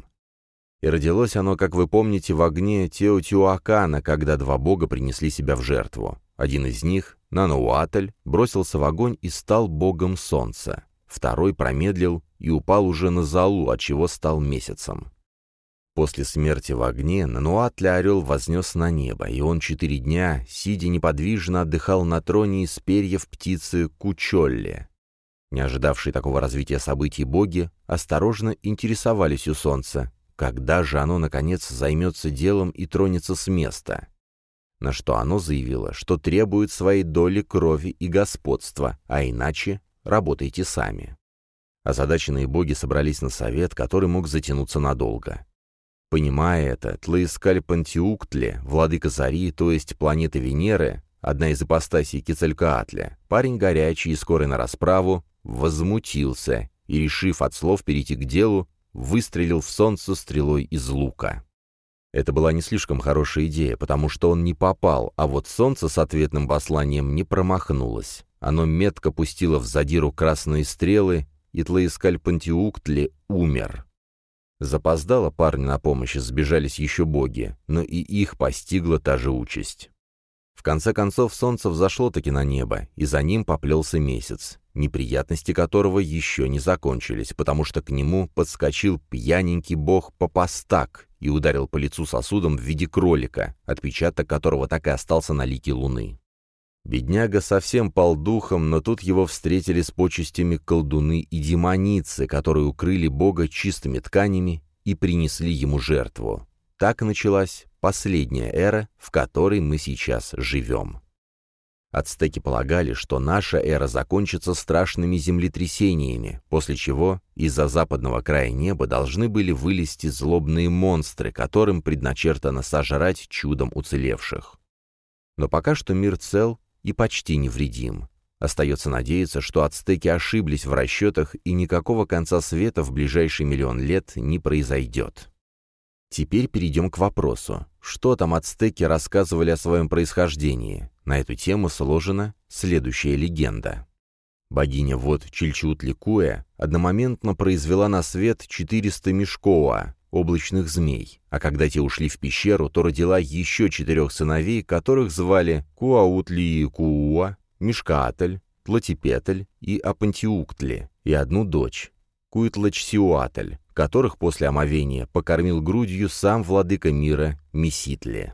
И родилось оно, как вы помните, в огне Теотиуакана, когда два бога принесли себя в жертву. Один из них, Нанауатль, бросился в огонь и стал богом солнца. Второй промедлил и упал уже на золу, отчего стал месяцем. После смерти в огне Нануатля орел вознес на небо, и он четыре дня, сидя неподвижно, отдыхал на троне из перьев птицы Кучолли. Не ожидавшие такого развития событий боги осторожно интересовались у солнца, когда же оно, наконец, займется делом и тронется с места. На что оно заявило, что требует своей доли крови и господства, а иначе работайте сами. Озадаченные боги собрались на совет, который мог затянуться надолго. Понимая это, Тлаискаль-Пантиуктле, владыка Зари, то есть планеты Венеры, одна из ипостасей Кецалькаатля, парень горячий и скорый на расправу, возмутился и, решив от слов перейти к делу, выстрелил в солнце стрелой из лука. Это была не слишком хорошая идея, потому что он не попал, а вот солнце с ответным посланием не промахнулось. Оно метко пустило в задиру красные стрелы, и Тлаискаль-Пантиуктли умер. Запоздало парню на помощь, сбежались еще боги, но и их постигла та же участь. В конце концов, солнце взошло-таки на небо, и за ним поплелся месяц, неприятности которого еще не закончились, потому что к нему подскочил пьяненький бог Попостак и ударил по лицу сосудом в виде кролика, отпечаток которого так и остался на лике луны. Бедняга совсем пал духом, но тут его встретили с почестями колдуны и демоницы, которые укрыли бога чистыми тканями и принесли ему жертву. Так началась последняя эра, в которой мы сейчас живем. Ацтеки полагали, что наша эра закончится страшными землетрясениями, после чего из-за западного края неба должны были вылезти злобные монстры, которым предначертано сожрать чудом уцелевших. Но пока что мир цел и почти невредим. Остается надеяться, что ацтеки ошиблись в расчетах и никакого конца света в ближайший миллион лет не произойдет. Теперь перейдем к вопросу, что там ацтеки рассказывали о своем происхождении. На эту тему сложена следующая легенда. Богиня вод Чильчутликуэ одномоментно произвела на свет четыреста мишкоа, облачных змей, а когда те ушли в пещеру, то родила еще четырех сыновей, которых звали Куаутлиикууа, Мишкаатль, Тлатипетль и Апантиуктли, и одну дочь, Куитлачсиуатль, которых после омовения покормил грудью сам владыка мира Меситли.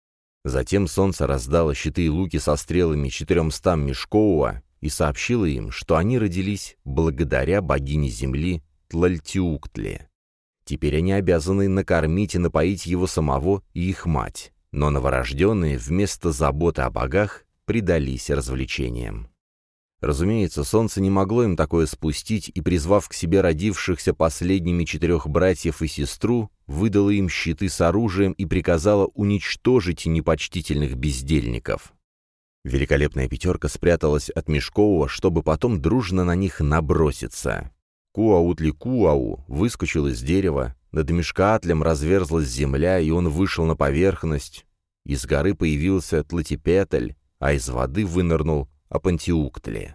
Затем солнце раздало щиты и луки со стрелами четыремстам Мишкоуа и сообщило им, что они родились благодаря богине земли Тлальтиуктли. Теперь они обязаны накормить и напоить его самого и их мать, но новорожденные вместо заботы о богах предались развлечениям. Разумеется, солнце не могло им такое спустить, и, призвав к себе родившихся последними четырех братьев и сестру, выдало им щиты с оружием и приказало уничтожить непочтительных бездельников. Великолепная пятерка спряталась от Мишкоуа, чтобы потом дружно на них наброситься. Куаутли-Куау выскочил из дерева, над Мишкаатлем разверзлась земля, и он вышел на поверхность. Из горы появился Тлатипетль, а из воды вынырнул Апантиуктли.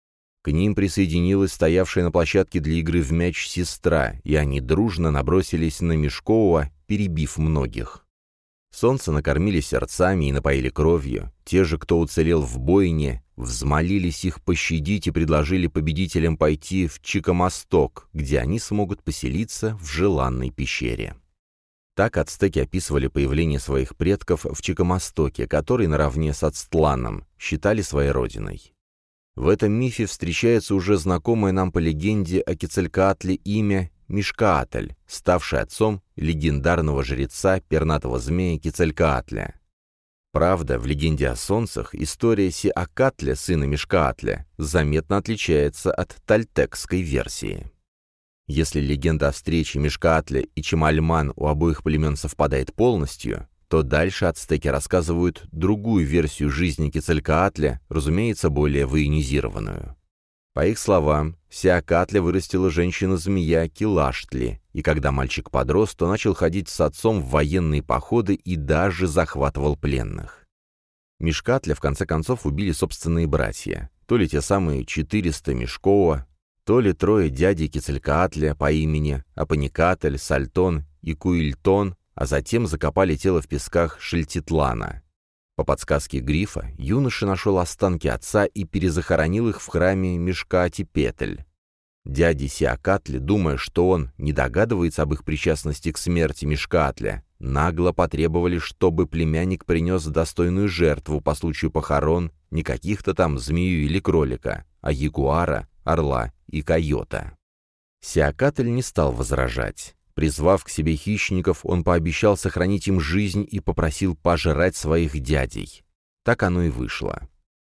К ним присоединилась стоявшая на площадке для игры в мяч сестра, и они дружно набросились на Мишкоуа, перебив многих. Солнце накормили сердцами и напоили кровью. Те же, кто уцелел в бойне, взмолились их пощадить и предложили победителям пойти в Чикамосток, где они смогут поселиться в желанной пещере. Так ацтеки описывали появление своих предков в Чикамостоке, который наравне с Ацтланом считали своей родиной. В этом мифе встречается уже знакомое нам по легенде о Кецалькаатле имя Мишкаатль, ставший отцом легендарного жреца пернатого змея Кецалькаатля. Правда, в легенде о солнцах история Сиакатля, сына Мишкаатля, заметно отличается от тальтекской версии. Если легенда о встрече Мишкаатля и Чемальман у обоих племен совпадает полностью, то дальше ацтеки рассказывают другую версию жизни Кецалькаатля, разумеется, более военизированную. По их словам, Сиакатля вырастила женщина-змея Килаштли, и когда мальчик подрос, то начал ходить с отцом в военные походы и даже захватывал пленных. Мишкаатля в конце концов убили собственные братья, то ли те самые четыреста Мишкоуа, то ли трое дядей Кецалькаатля по имени Апаникатль, Сальтон и Куильтон, а затем закопали тело в песках Шельтитлана. По подсказке Грифа, юноша нашел останки отца и перезахоронил их в храме Мишкаатипетль. Дяди Сиакатли, думая, что он не догадывается об их причастности к смерти Мишкаатля, нагло потребовали, чтобы племянник принес достойную жертву по случаю похорон не каких-то там змею или кролика, а ягуара, орла и койота. Сиакатль не стал возражать. Призвав к себе хищников, он пообещал сохранить им жизнь и попросил пожрать своих дядей. Так оно и вышло.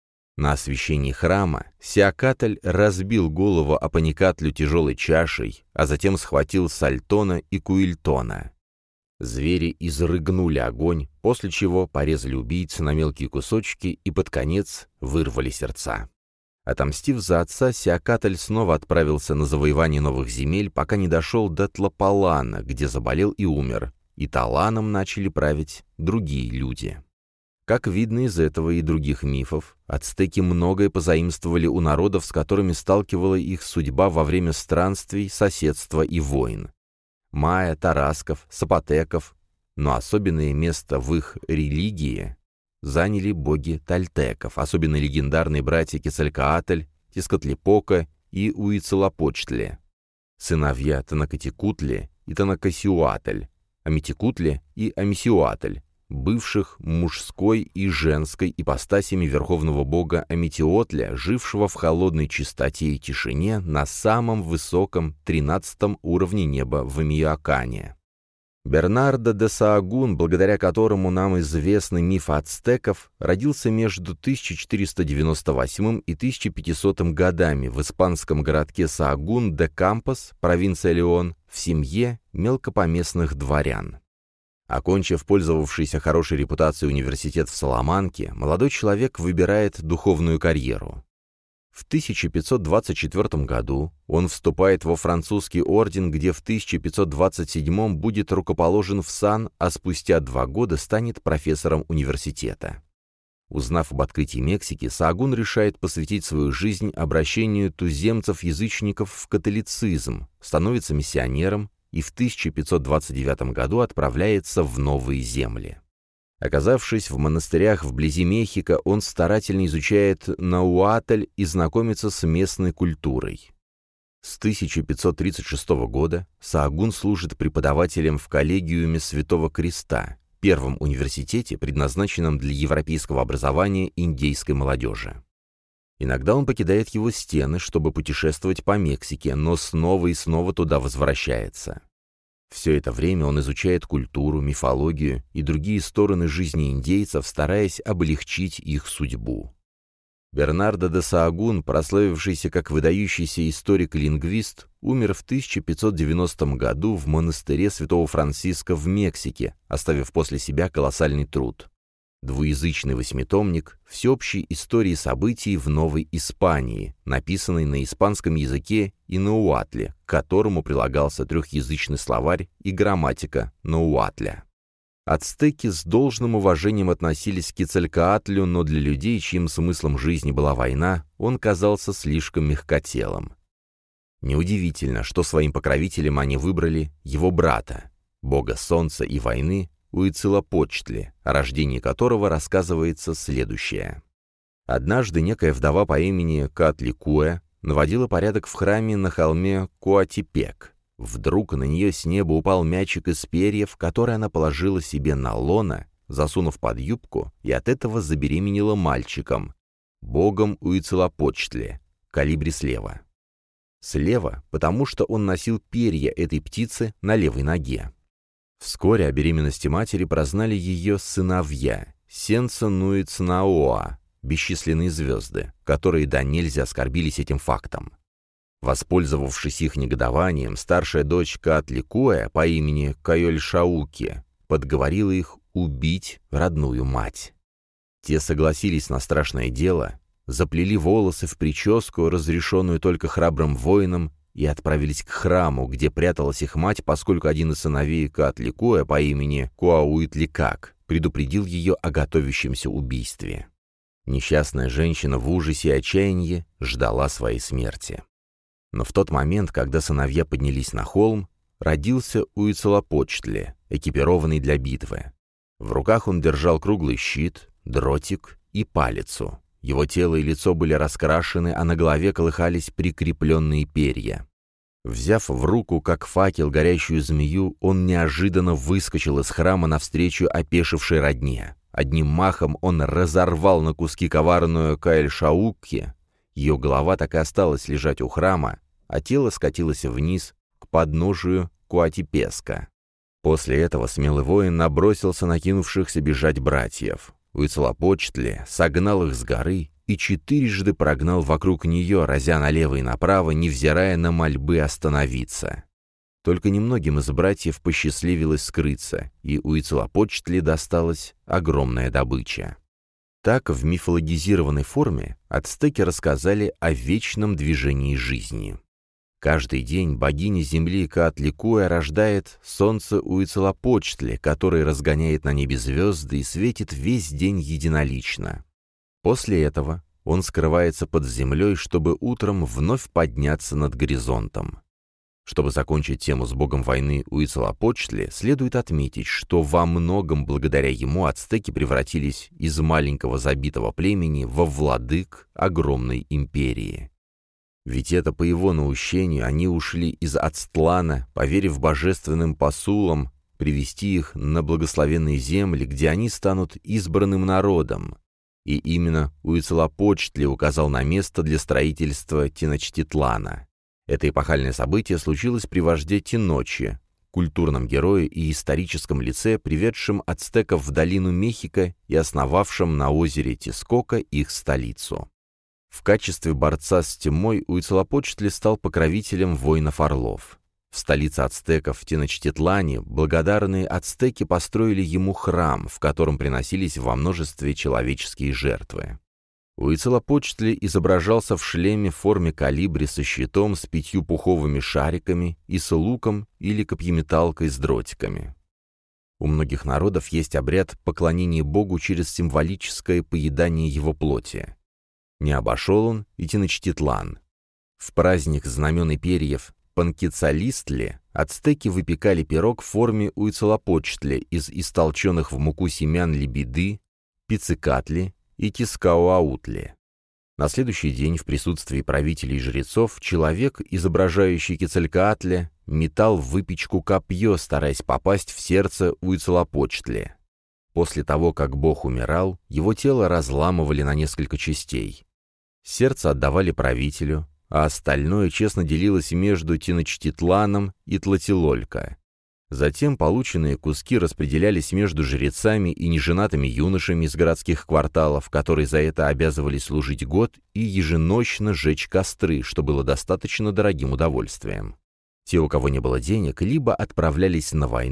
На освящении храма Сиакатль разбил голову Апаникатлю тяжелой чашей, а затем схватил Сальтона и Куильтона. Звери изрыгнули огонь, после чего порезали убийцу на мелкие кусочки и под конец вырвали сердца. Отомстив за отца, Сиакатль снова отправился на завоевание новых земель, пока не дошел до Тлапалана, где заболел и умер, и Таланом начали править другие люди. Как видно из этого и других мифов, ацтеки многое позаимствовали у народов, с которыми сталкивала их судьба во время странствий, соседства и войн. Майя, тарасков, сапотеков, но особенное место в их религии заняли боги тальтеков, особенно легендарные братья Кецалькаатль, Тескатлипока и Уицелопочтли, сыновья Танакатикутли и Танакасиуатль, Аметикутли и Амисиуатль, бывших мужской и женской ипостасями верховного бога Аметиотля, жившего в холодной чистоте и тишине на самом высоком тринадцатом уровне неба в Миоакане. Бернардо де Саагун, благодаря которому нам известный миф ацтеков, родился между тысяча четыреста девяносто восьмым и тысяча пятисотым годами в испанском городке Саагун де Кампос, провинция Леон, в семье мелкопоместных дворян. Окончив пользовавшийся хорошей репутацией университет в Саламанке, молодой человек выбирает духовную карьеру. В тысяча пятьсот двадцать четвёртом году он вступает во французский орден, где в тысяча пятьсот двадцать седьмом будет рукоположен в сан, а спустя два года станет профессором университета. Узнав об открытии Мексики, Саагун решает посвятить свою жизнь обращению туземцев-язычников в католицизм, становится миссионером и в тысяча пятьсот двадцать девятом году отправляется в новые земли. Оказавшись в монастырях вблизи Мехико, он старательно изучает науатль и знакомится с местной культурой. С тысяча пятьсот тридцать шестого года Саагун служит преподавателем в коллегиуме Святого Креста, первом университете, предназначенном для европейского образования индейской молодежи. Иногда он покидает его стены, чтобы путешествовать по Мексике, но снова и снова туда возвращается. Все это время он изучает культуру, мифологию и другие стороны жизни индейцев, стараясь облегчить их судьбу. Бернардо де Саагун, прославившийся как выдающийся историк и лингвист, умер в тысяча пятьсот девяностом году в монастыре Святого Франциска в Мексике, оставив после себя колоссальный труд. Двуязычный восьмитомник всеобщей истории событий в Новой Испании, написанный на испанском языке и науатле, к которому прилагался трехязычный словарь и грамматика науатля. Ацтеки с должным уважением относились к Кецалькоатлю, но для людей, чьим смыслом жизни была война, он казался слишком мягкотелым. Неудивительно, что своим покровителем они выбрали его брата, бога солнца и войны, Уицелопочтли, о рождении которого рассказывается следующее. Однажды некая вдова по имени Каатликуэ наводила порядок в храме на холме Куатипек. Вдруг на нее с неба упал мячик из перьев, который она положила себе на лоно, засунув под юбку, и от этого забеременела мальчиком, богом Уицелопочтли, Колибри слева. Слева, потому что он носил перья этой птицы на левой ноге. Вскоре о беременности матери прознали ее сыновья, Сенца Нуицнаоа, бесчисленные звезды, которые до нельзя оскорбились этим фактом. Воспользовавшись их негодованием, старшая дочь Каатликуэ по имени Кайольшауки подговорила их убить родную мать. Те согласились на страшное дело, заплели волосы в прическу, разрешенную только храбрым воинам, и отправились к храму, где пряталась их мать, поскольку один из сыновей Каатликуэ по имени Куауитликак предупредил ее о готовящемся убийстве. Несчастная женщина в ужасе и отчаянии ждала своей смерти. Но в тот момент, когда сыновья поднялись на холм, родился Уицелопочтли, экипированный для битвы. В руках он держал круглый щит, дротик и палицу. Его тело и лицо были раскрашены, а на голове колыхались прикрепленные перья. Взяв в руку, как факел, горящую змею, он неожиданно выскочил из храма навстречу опешившей родне. Одним махом он разорвал на куски коварную Каэльшаукки. Ее голова так и осталась лежать у храма, а тело скатилось вниз к подножию Куатипеска. После этого смелый воин набросился на кинувшихся бежать братьев. Уицелопочтли согнал их с горы и четырежды прогнал вокруг нее, разя налево и направо, невзирая на мольбы остановиться. Только немногим из братьев посчастливилось скрыться, и Уицелопочтли досталась огромная добыча. Так, в мифологизированной форме, ацтеки рассказали о вечном движении жизни. Каждый день богиня земли Каатликуэ рождает солнце Уицелопочтли, который разгоняет на небе звезды и светит весь день единолично. После этого он скрывается под землей, чтобы утром вновь подняться над горизонтом. Чтобы закончить тему с богом войны Уицелопочтли, следует отметить, что во многом благодаря ему ацтеки превратились из маленького забитого племени во владык огромной империи. Ведь это по его наущению они ушли из Ацтлана, поверив божественным посулам привести их на благословенные земли, где они станут избранным народом. И именно Уицелопочтли указал на место для строительства Теночтитлана. Это эпохальное событие случилось при вожде Теночи, культурном герое и историческом лице, приведшем ацтеков в долину Мехико и основавшем на озере Тескока их столицу. В качестве борца с тьмой Уицелопочтли стал покровителем воинов-орлов. В столице ацтеков Теночтитлане благодарные ацтеки построили ему храм, в котором приносились во множестве человеческие жертвы. Уицелопочтли изображался в шлеме в форме колибри со щитом с пятью пуховыми шариками и с луком или копьеметалкой с дротиками. У многих народов есть обряд поклонения Богу через символическое поедание его плоти. Не обошел он и Теночтитлан. В праздник знамен и перьев Панкецалистли ацтеки выпекали пирог в форме Уицелопочтли из истолченных в муку семян лебеды, пиццикатли и тискауаутли. На следующий день в присутствии правителей и жрецов человек, изображающий Кецалькоатля, метал в выпечку копье, стараясь попасть в сердце Уицелопочтли. После того, как бог умирал, его тело разламывали на несколько частей. Сердце отдавали правителю, а остальное честно делилось между Теночтитланом и Тлателолько. Затем полученные куски распределялись между жрецами и неженатыми юношами из городских кварталов, которые за это обязывались служить год и еженочно жечь костры, что было достаточно дорогим удовольствием. Те, у кого не было денег, либо отправлялись на войну,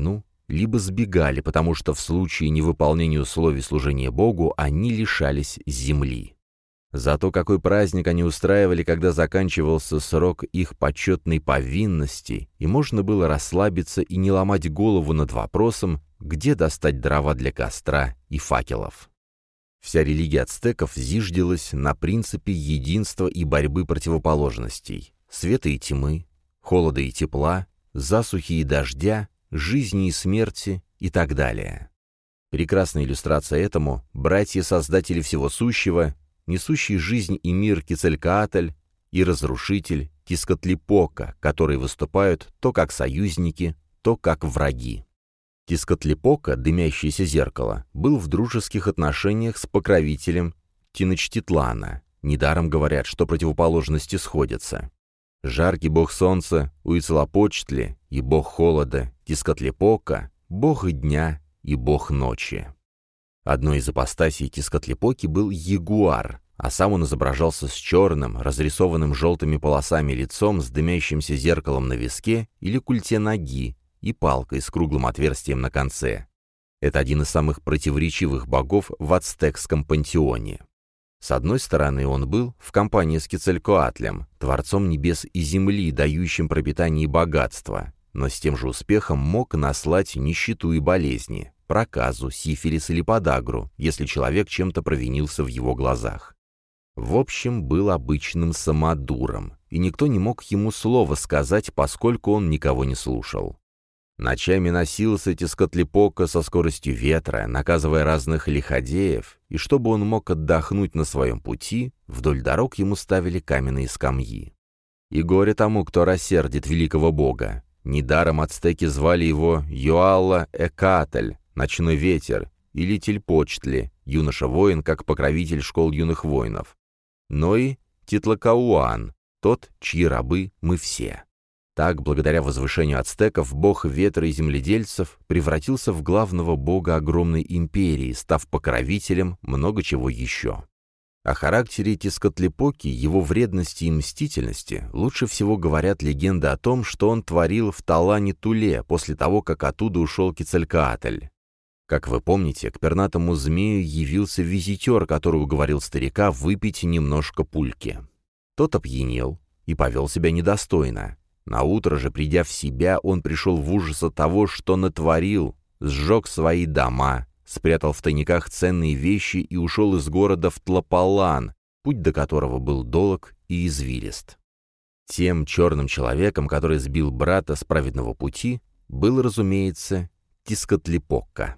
либо сбегали, потому что в случае невыполнения условий служения Богу они лишались земли. Зато какой праздник они устраивали, когда заканчивался срок их почетной повинности, и можно было расслабиться и не ломать голову над вопросом, где достать дрова для костра и факелов. Вся религия ацтеков зиждилась на принципе единства и борьбы противоположностей, света и тьмы, холода и тепла, засухи и дождя, жизни и смерти и так далее. Прекрасная иллюстрация этому — братья-создатели всего сущего, несущий жизнь и мир Кецалькаатль и разрушитель Тискатлипока, которые выступают то как союзники, то как враги. Тискатлипока, дымящееся зеркало, был в дружеских отношениях с покровителем Тиночтитлана. Недаром говорят, что противоположности сходятся. Жаркий бог солнца Уицелопочтли и бог холода Тискатлипока, бог дня и бог ночи. Одной из ипостасей Тискатлипоки был ягуар, а сам он изображался с черным, разрисованным желтыми полосами лицом с дымящимся зеркалом на виске или культе ноги и палкой с круглым отверстием на конце. Это один из самых противоречивых богов в ацтекском пантеоне. С одной стороны, он был, в компании с Кецалькоатлем, творцом небес и земли, дающим пропитание и богатство, но с тем же успехом мог наслать нищету и болезни, проказу, сифилис или подагру, если человек чем-то провинился в его глазах. В общем, был обычным самодуром, и никто не мог ему слова сказать, поскольку он никого не слушал. Ночами носился Тискатлипока со скоростью ветра, наказывая разных лиходеев, и чтобы он мог отдохнуть на своем пути, вдоль дорог ему ставили каменные скамьи. И горе тому, кто рассердит великого бога. Недаром ацтеки звали его Юалла-Экаатль, ночной ветер, или Тильпочтли, юноша-воин, как покровитель школ юных воинов, но и Титлакауан, тот, чьи рабы мы все. Так, благодаря возвышению ацтеков, бог ветра и земледельцев превратился в главного бога огромной империи, став покровителем много чего еще. О характере Тискатлипоки, его вредности и мстительности лучше всего говорят легенды о том, что он творил в Талане-Туле после того, как оттуда ушел Кецалькаатль. Как вы помните, к пернатому змею явился визитер, который уговорил старика выпить немножко пульки. Тот опьянел и повел себя недостойно. Наутро же, придя в себя, он пришел в ужас от того, что натворил, сжег свои дома, спрятал в тайниках ценные вещи и ушел из города в Тлапалан, путь до которого был долг и извилист. Тем черным человеком, который сбил брата с праведного пути, был, разумеется, Тискатлипока.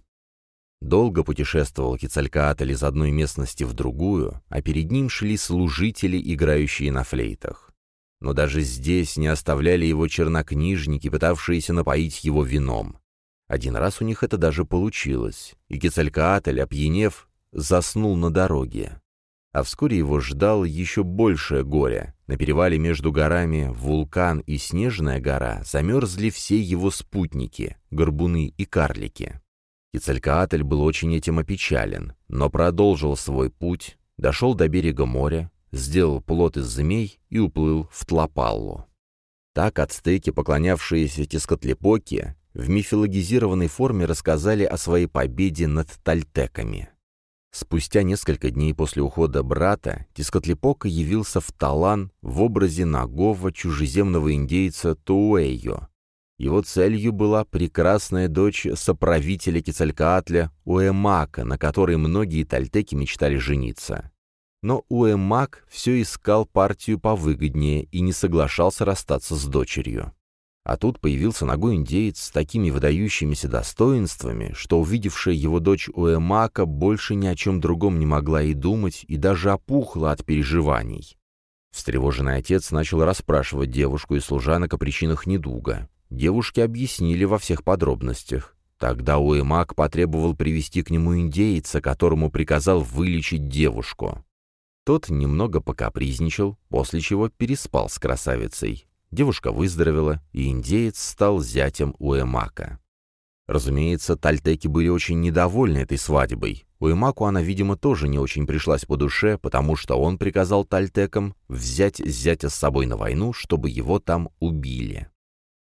Долго путешествовал Кецалькаатль из одной местности в другую, а перед ним шли служители, играющие на флейтах. Но даже здесь не оставляли его чернокнижники, пытавшиеся напоить его вином. Один раз у них это даже получилось, и Кецалькаатль, опьянев, заснул на дороге. А вскоре его ждало еще большее горе. На перевале между горами Вулкан и Снежная гора замерзли все его спутники, горбуны и карлики. Кецалькаатль был очень этим опечален, но продолжил свой путь, дошел до берега моря, сделал плот из змей и уплыл в Тлапаллу. Так ацтеки, поклонявшиеся Тискатлипоке, в мифологизированной форме рассказали о своей победе над тальтеками. Спустя несколько дней после ухода брата Тискатлипока явился в Талан в образе нагого чужеземного индейца Туэйо. Его целью была прекрасная дочь соправителя Кецалькаатля Уэмака, на которой многие тальтеки мечтали жениться. Но Уэмак все искал партию повыгоднее и не соглашался расстаться с дочерью. А тут появился нагой индеец с такими выдающимися достоинствами, что увидевшая его дочь Уэмака больше ни о чем другом не могла и думать, и даже опухла от переживаний. Встревоженный отец начал расспрашивать девушку и служанок о причинах недуга. Девушки объяснили во всех подробностях. Тогда Уэмак потребовал привести к нему индейца, которому приказал вылечить девушку. Тот немного покапризничал, после чего переспал с красавицей. Девушка выздоровела, и индеец стал зятем Уэмака. Разумеется, тальтеки были очень недовольны этой свадьбой. Уэмаку она, видимо, тоже не очень пришлась по душе, потому что он приказал тальтекам взять зятя с собой на войну, чтобы его там убили.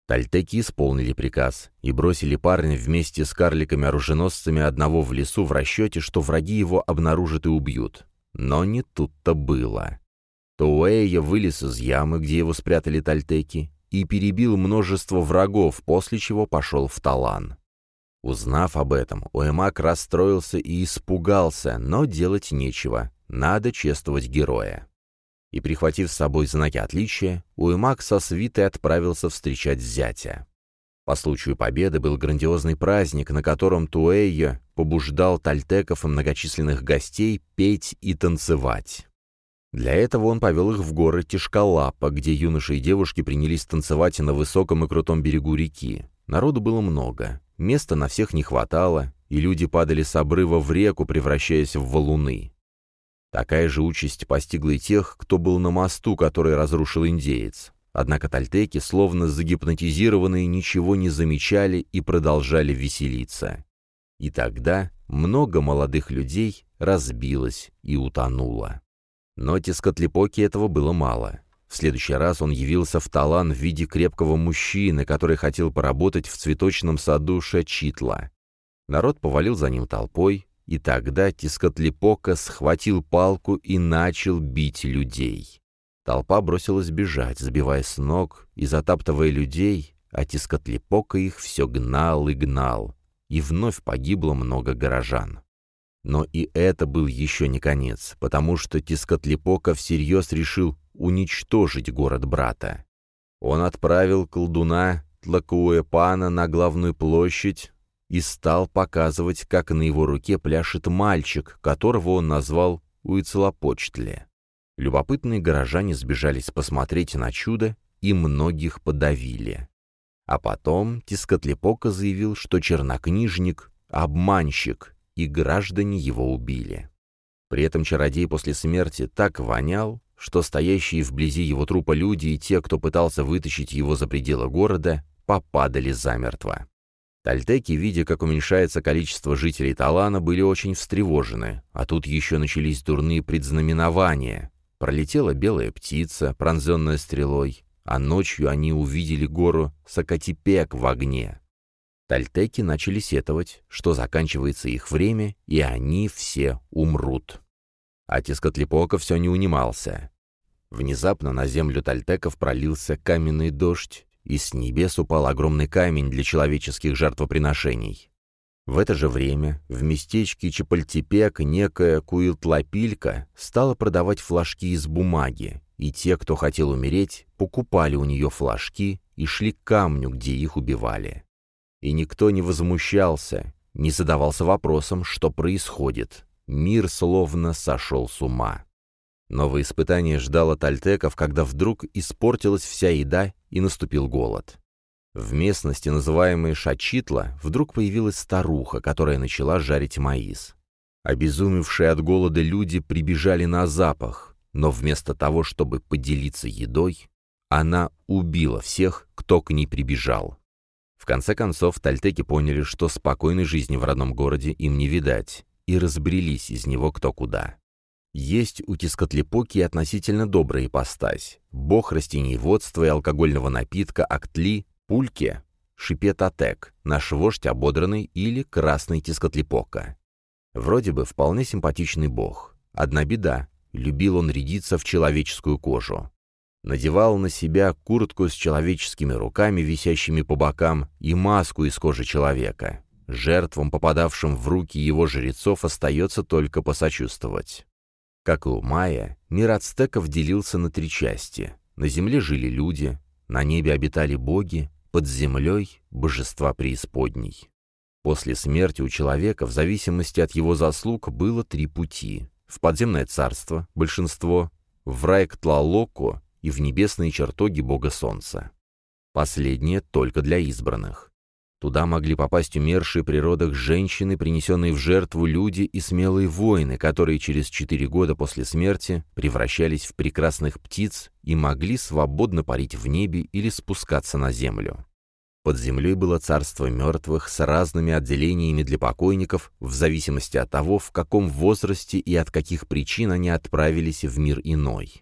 Тальтеки исполнили приказ и бросили парня вместе с карликами-оруженосцами одного в лесу в расчете, что враги его обнаружат и убьют. Но не тут-то было. Туэя вылез из ямы, где его спрятали тальтеки, и перебил множество врагов, после чего пошел в Талан. Узнав об этом, Уэмак расстроился и испугался, но делать нечего, надо чествовать героя. И, прихватив с собой знаки отличия, Уэмак со свитой отправился встречать зятя. По случаю победы был грандиозный праздник, на котором Туэя побуждал тальтеков и многочисленных гостей петь и танцевать. Для этого он повел их в горы Тишкалапа, где юноши и девушки принялись танцевать на высоком и крутом берегу реки. Народу было много, места на всех не хватало, и люди падали с обрыва в реку, превращаясь в валуны. Такая же участь постигла и тех, кто был на мосту, который разрушил индеец. Однако тальтеки, словно загипнотизированные, ничего не замечали и продолжали веселиться. И тогда много молодых людей разбилось и утонуло. Но Тескатлипоке этого было мало. В следующий раз он явился в Талан в виде крепкого мужчины, который хотел поработать в цветочном саду Шачитла. Народ повалил за ним толпой, и тогда Тескатлипока схватил палку и начал бить людей. Толпа бросилась бежать, сбивая с ног и затаптывая людей, а Тескатлипока их все гнал и гнал, и вновь погибло много горожан. Но и это был еще не конец, потому что Тескатлипока всерьез решил уничтожить город брата. Он отправил колдуна Тлакуэпана на главную площадь и стал показывать, как на его руке пляшет мальчик, которого он назвал Уицелопочтле. Любопытные горожане сбежались посмотреть на чудо, и многих подавили. А потом Тескатлипока заявил, что чернокнижник — обманщик, и граждане его убили. При этом чародей после смерти так вонял, что стоящие вблизи его трупа люди и те, кто пытался вытащить его за пределы города, попадали замертво. Тальтеки, видя, как уменьшается количество жителей Талана, были очень встревожены, а тут еще начались дурные предзнаменования. Пролетела белая птица, пронзенная стрелой, а ночью они увидели гору Сакатипек в огне. Тальтеки начали сетовать, что заканчивается их время, и они все умрут. А Тескатлипока все не унимался. Внезапно на землю тальтеков пролился каменный дождь, и с небес упал огромный камень для человеческих жертвоприношений. В это же время в местечке Чапальтипек некая Куилтлапилька стала продавать флажки из бумаги, и те, кто хотел умереть, покупали у нее флажки и шли к камню, где их убивали. И никто не возмущался, не задавался вопросом, что происходит. Мир словно сошел с ума. Новое испытание ждало тальтеков, когда вдруг испортилась вся еда и наступил голод. В местности, называемой Шачитла, вдруг появилась старуха, которая начала жарить маис. Обезумевшие от голода люди прибежали на запах, но вместо того, чтобы поделиться едой, она убила всех, кто к ней прибежал. В конце концов, тальтеки поняли, что спокойной жизни в родном городе им не видать, и разбрелись из него кто куда. Есть у Тескатлипоки относительно добрая ипостась. Бог растениеводства и алкогольного напитка Актли, Пульке, Шипетатек, наш вождь ободранный или красный Тескатлипока. Вроде бы вполне симпатичный бог. Одна беда — любил он рядиться в человеческую кожу. Надевал на себя куртку с человеческими руками, висящими по бокам, и маску из кожи человека. Жертвам, попадавшим в руки его жрецов, остается только посочувствовать. Как и у майя, мир ацтеков делился на три части. На земле жили люди, на небе обитали боги, под землей — божества преисподней. После смерти у человека, в зависимости от его заслуг, было три пути. В подземное царство — большинство, в рай к Тлалоку и в небесные чертоги бога солнца. Последнее только для избранных. Туда могли попасть умершие при родах женщины, принесенные в жертву люди и смелые воины, которые через четыре года после смерти превращались в прекрасных птиц и могли свободно парить в небе или спускаться на землю. Под землей было царство мертвых с разными отделениями для покойников, в зависимости от того, в каком возрасте и от каких причин они отправились в мир иной.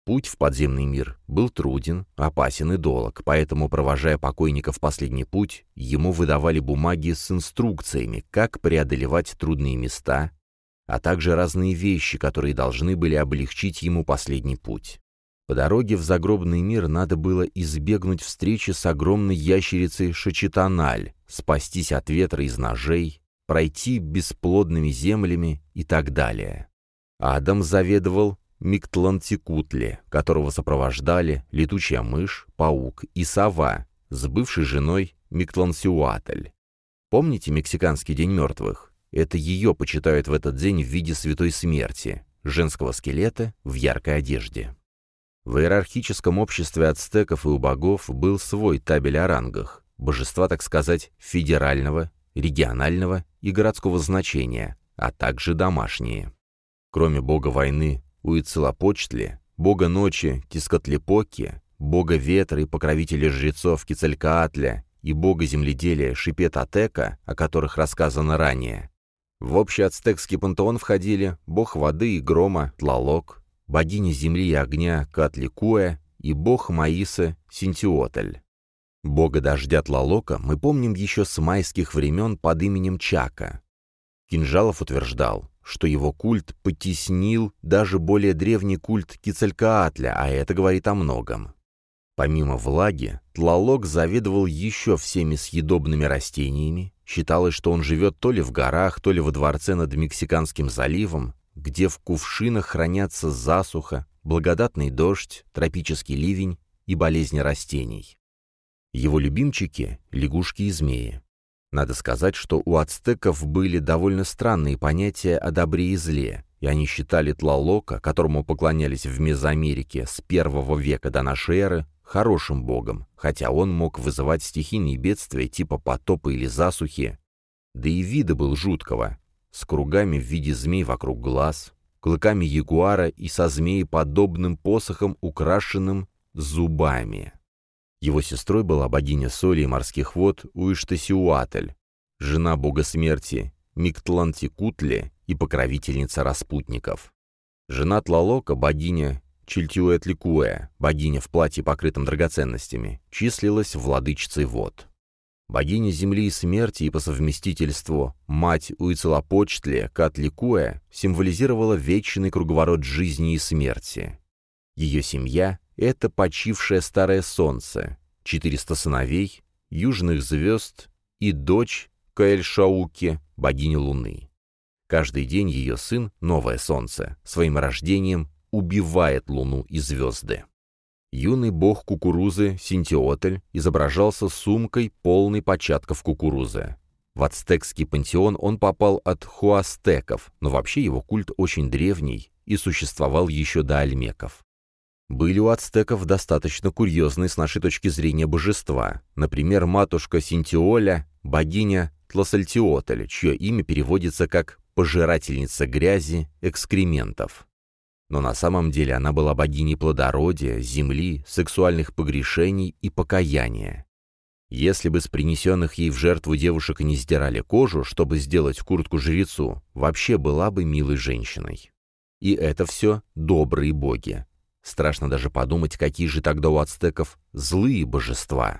Путь в подземный мир был труден, опасен и долг, поэтому, провожая покойника в последний путь, ему выдавали бумаги с инструкциями, как преодолевать трудные места, а также разные вещи, которые должны были облегчить ему последний путь. По дороге в загробный мир надо было избегнуть встречи с огромной ящерицей Шачитаналь, спастись от ветра из ножей, пройти бесплодными землями и так далее. Адам заведовал Миктлантекутли, которого сопровождали летучая мышь, паук и сова с бывшей женой Миктлансиуатль. Помните Мексиканский день мертвых? Это ее почитают в этот день в виде святой смерти, женского скелета в яркой одежде. В иерархическом обществе ацтеков и у богов был свой табель о рангах, божества, так сказать, федерального, регионального и городского значения, а также домашние. Кроме бога войны Уицелопочтли, бога ночи Тискотлепоки, бога ветра и покровителя жрецов Кицалькаатля и бога земледелия Шипет-Атека, о которых рассказано ранее. В общий ацтекский пантеон входили бог воды и грома Тлалок, богиня земли и огня Катликуэ и бог Маиса Синтиотль. Бога дождя Тлалока мы помним еще с майских времен под именем Чака. Кинжалов утверждал, что его культ потеснил даже более древний культ Кицалькаатля, а это говорит о многом. Помимо влаги, Тлалок заведовал еще всеми съедобными растениями. Считалось, что он живет то ли в горах, то ли во дворце над Мексиканским заливом, где в кувшинах хранятся засуха, благодатный дождь, тропический ливень и болезни растений. Его любимчики — лягушки и змеи. Надо сказать, что у ацтеков были довольно странные понятия о добре и зле, и они считали Тлалока, которому поклонялись в Мезоамерике с первого века до нашей эры, хорошим богом, хотя он мог вызывать стихийные бедствия типа потопа или засухи, да и вида был жуткого, с кругами в виде змей вокруг глаз, клыками ягуара и со змееподобным посохом, украшенным зубами. Его сестрой была богиня соли и морских вод Уиштасиуатль, жена бога смерти Миктлантекутли и покровительница распутников. Жена Тлалока, богиня Чильтиуэтликуэ, богиня в платье, покрытом драгоценностями, числилась владычицей вод. Богиня земли и смерти и по совместительству мать Уицелопочтли Катликуэ символизировала вечный круговорот жизни и смерти. Ее семья — это почившее старое солнце, четыреста сыновей, южных звезд и дочь Каэльшауки, богини Луны. Каждый день ее сын, новое солнце, своим рождением убивает Луну и звезды. Юный бог кукурузы Синтиотль изображался сумкой, полной початков кукурузы. В ацтекский пантеон он попал от хуастеков, но вообще его культ очень древний и существовал еще до альмеков. Были у ацтеков достаточно курьезные с нашей точки зрения божества, например, матушка Синтиоля, богиня Тласальтиотль, чье имя переводится как «пожирательница грязи, экскрементов». Но на самом деле она была богиней плодородия, земли, сексуальных погрешений и покаяния. Если бы с принесенных ей в жертву девушек не сдирали кожу, чтобы сделать куртку жрецу, вообще была бы милой женщиной. И это все добрые боги. Страшно даже подумать, какие же тогда у ацтеков злые божества.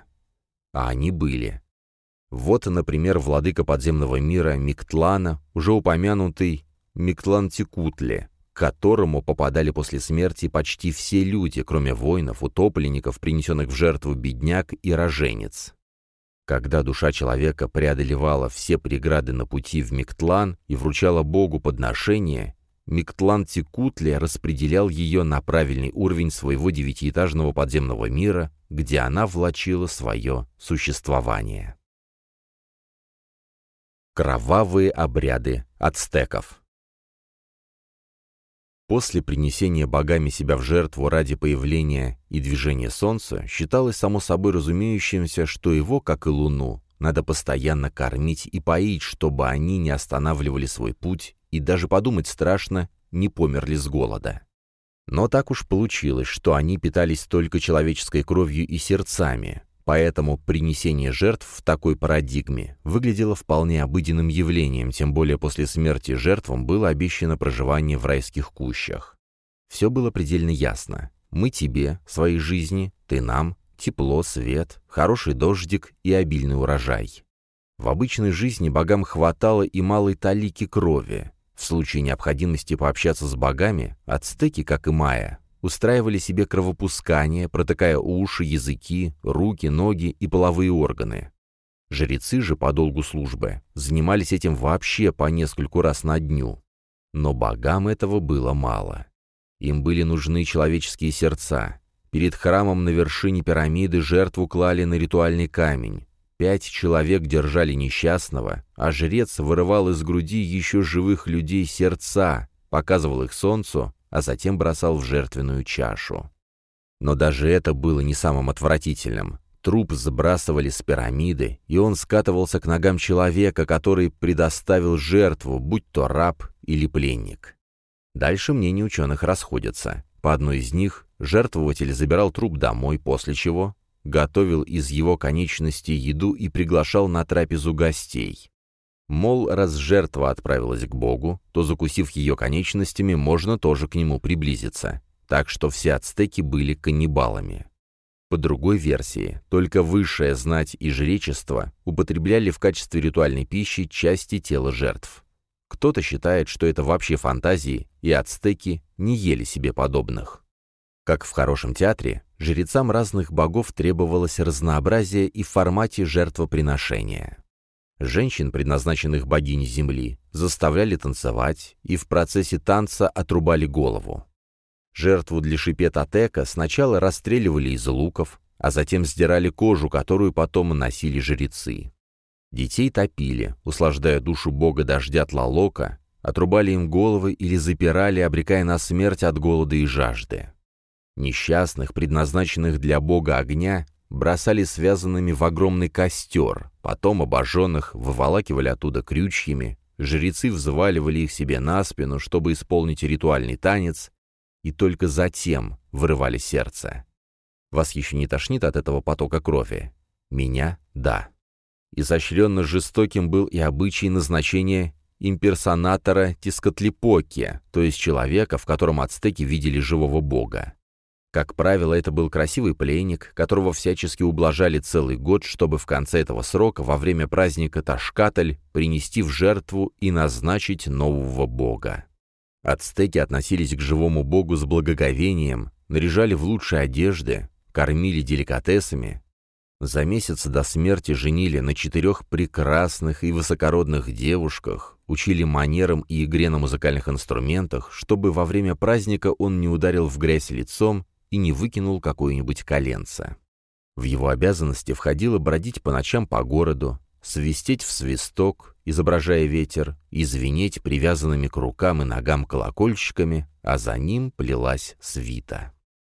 А они были. Вот, например, владыка подземного мира Миктлана, уже упомянутый Миктлантекутли, к которому попадали после смерти почти все люди, кроме воинов, утопленников, принесенных в жертву бедняк и роженец. Когда душа человека преодолевала все преграды на пути в Миктлан и вручала Богу подношение, Миктлантекутли распределял ее на правильный уровень своего девятиэтажного подземного мира, где она влачила свое существование. Кровавые обряды ацтеков. После принесения богами себя в жертву ради появления и движения солнца считалось само собой разумеющимся, что его, как и луну, надо постоянно кормить и поить, чтобы они не останавливали свой путь, и даже подумать страшно, не померли с голода. Но так уж получилось, что они питались только человеческой кровью и сердцами, поэтому принесение жертв в такой парадигме выглядело вполне обыденным явлением, тем более после смерти жертвам было обещано проживание в райских кущах. Все было предельно ясно. Мы тебе, своей жизни, ты нам, тепло, свет, хороший дождик и обильный урожай. В обычной жизни богам хватало и малой талики крови. В случае необходимости пообщаться с богами, ацтеки, как и майя, устраивали себе кровопускание, протыкая уши, языки, руки, ноги и половые органы. Жрецы же по долгу службы занимались этим вообще по нескольку раз на дню. Но богам этого было мало. Им были нужны человеческие сердца. Перед храмом на вершине пирамиды жертву клали на ритуальный камень. Пять человек держали несчастного, а жрец вырывал из груди еще живых людей сердца, показывал их солнцу, а затем бросал в жертвенную чашу. Но даже это было не самым отвратительным. Труп сбрасывали с пирамиды, и он скатывался к ногам человека, который предоставил жертву, будь то раб или пленник. Дальше мнения ученых расходятся. По одной из них жертвователь забирал труп домой, после чего готовил из его конечностей еду и приглашал на трапезу гостей. Мол, раз жертва отправилась к Богу, то, закусив ее конечностями, можно тоже к нему приблизиться. Так что все ацтеки были каннибалами. По другой версии, только высшая знать и жречество употребляли в качестве ритуальной пищи части тела жертв. Кто-то считает, что это вообще фантазии, и ацтеки не ели себе подобных. Как в хорошем театре, жрецам разных богов требовалось разнообразие и в формате жертвоприношения. Женщин, предназначенных богиней земли, заставляли танцевать и в процессе танца отрубали голову. Жертву для Шипет-Атека сначала расстреливали из луков, а затем сдирали кожу, которую потом носили жрецы. Детей топили, услаждая душу бога дождя Тлалока, отрубали им головы или запирали, обрекая на смерть от голода и жажды. Несчастных, предназначенных для бога огня, бросали связанными в огромный костер, потом обожженных выволакивали оттуда крючьями, жрецы взваливали их себе на спину, чтобы исполнить ритуальный танец, и только затем вырывали сердце. Вас еще не тошнит от этого потока крови? Меня — да. Изощренно жестоким был и обычай назначения имперсонатора Тескатлипоки, то есть человека, в котором ацтеки видели живого бога. Как правило, это был красивый пленник, которого всячески ублажали целый год, чтобы в конце этого срока, во время праздника Ташкатль, принести в жертву и назначить нового бога. Ацтеки относились к живому богу с благоговением, наряжали в лучшие одежды, кормили деликатесами. За месяц до смерти женили на четырех прекрасных и высокородных девушках, учили манерам и игре на музыкальных инструментах, чтобы во время праздника он не ударил в грязь лицом и не выкинул какое-нибудь коленце. В его обязанности входило бродить по ночам по городу, свистеть в свисток, изображая ветер, и звенеть привязанными к рукам и ногам колокольчиками, а за ним плелась свита.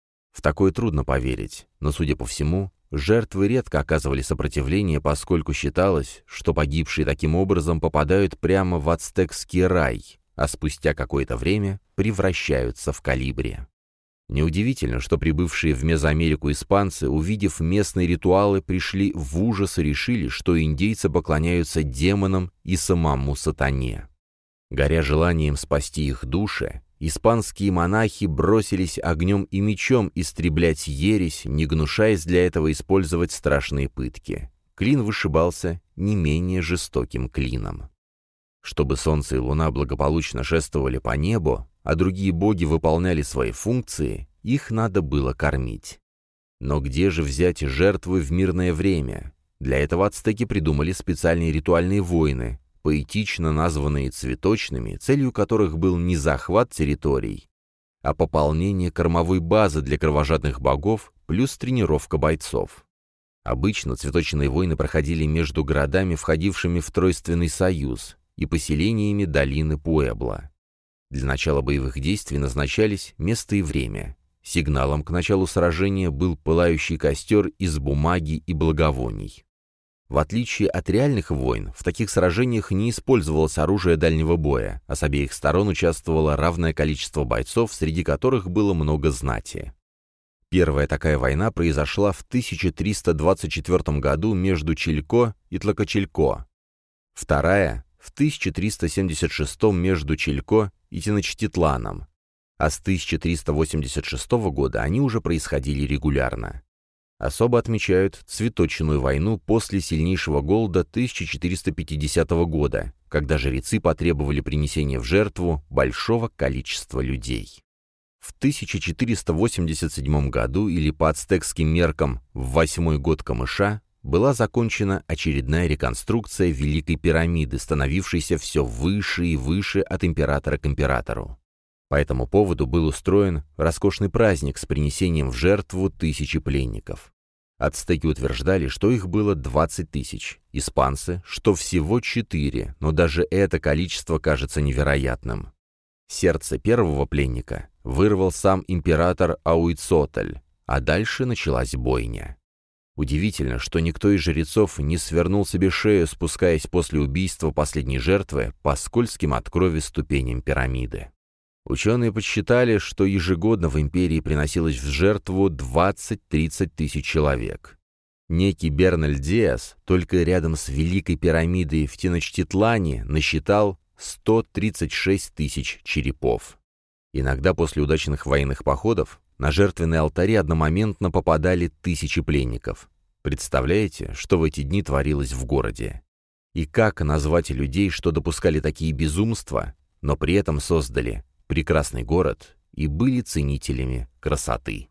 В такое трудно поверить, но, судя по всему, жертвы редко оказывали сопротивление, поскольку считалось, что погибшие таким образом попадают прямо в ацтекский рай, а спустя какое-то время превращаются в колибри. Неудивительно, что прибывшие в Мезоамерику испанцы, увидев местные ритуалы, пришли в ужас и решили, что индейцы поклоняются демонам и самому сатане. Горя желанием спасти их души, испанские монахи бросились огнем и мечом истреблять ересь, не гнушаясь для этого использовать страшные пытки. Клин вышибался не менее жестоким клином. Чтобы солнце и луна благополучно шествовали по небу, а другие боги выполняли свои функции, их надо было кормить. Но где же взять жертвы в мирное время? Для этого ацтеки придумали специальные ритуальные войны, поэтично названные цветочными, целью которых был не захват территорий, а пополнение кормовой базы для кровожадных богов плюс тренировка бойцов. Обычно цветочные войны проходили между городами, входившими в Тройственный союз, и поселениями долины Пуэбло. Для начала боевых действий назначались место и время. Сигналом к началу сражения был пылающий костер из бумаги и благовоний. В отличие от реальных войн, в таких сражениях не использовалось оружие дальнего боя, а с обеих сторон участвовало равное количество бойцов, среди которых было много знати. Первая такая война произошла в тысяча триста двадцать четвёртом году между Чилько и Тлакочилько. Вторая — в тысяча триста семьдесят шестом между Чилько и Теночтитланом. а с тысяча триста восемьдесят шестого года они уже происходили регулярно. Особо отмечают цветочную войну после сильнейшего голода тысяча четыреста пятидесятого года, когда жрецы потребовали принесения в жертву большого количества людей. В тысяча четыреста восемьдесят седьмом году, или по ацтекским меркам в восьмой год Камыша, была закончена очередная реконструкция Великой пирамиды, становившейся все выше и выше от императора к императору. По этому поводу был устроен роскошный праздник с принесением в жертву тысячи пленников. Ацтеки утверждали, что их было двадцать тысяч, испанцы, что всего четыре, но даже это количество кажется невероятным. Сердце первого пленника вырвал сам император Ауицотль, а дальше началась бойня. Удивительно, что никто из жрецов не свернул себе шею, спускаясь после убийства последней жертвы по скользким от крови ступеням пирамиды. Ученые подсчитали, что ежегодно в империи приносилось в жертву двадцать-тридцать тысяч человек. Некий Берналь Диас только рядом с Великой пирамидой в Теночтитлане насчитал сто тридцать шесть тысяч черепов. Иногда после удачных военных походов на жертвенные алтари одномоментно попадали тысячи пленников. Представляете, что в эти дни творилось в городе? И как назвать людей, что допускали такие безумства, но при этом создали прекрасный город и были ценителями красоты?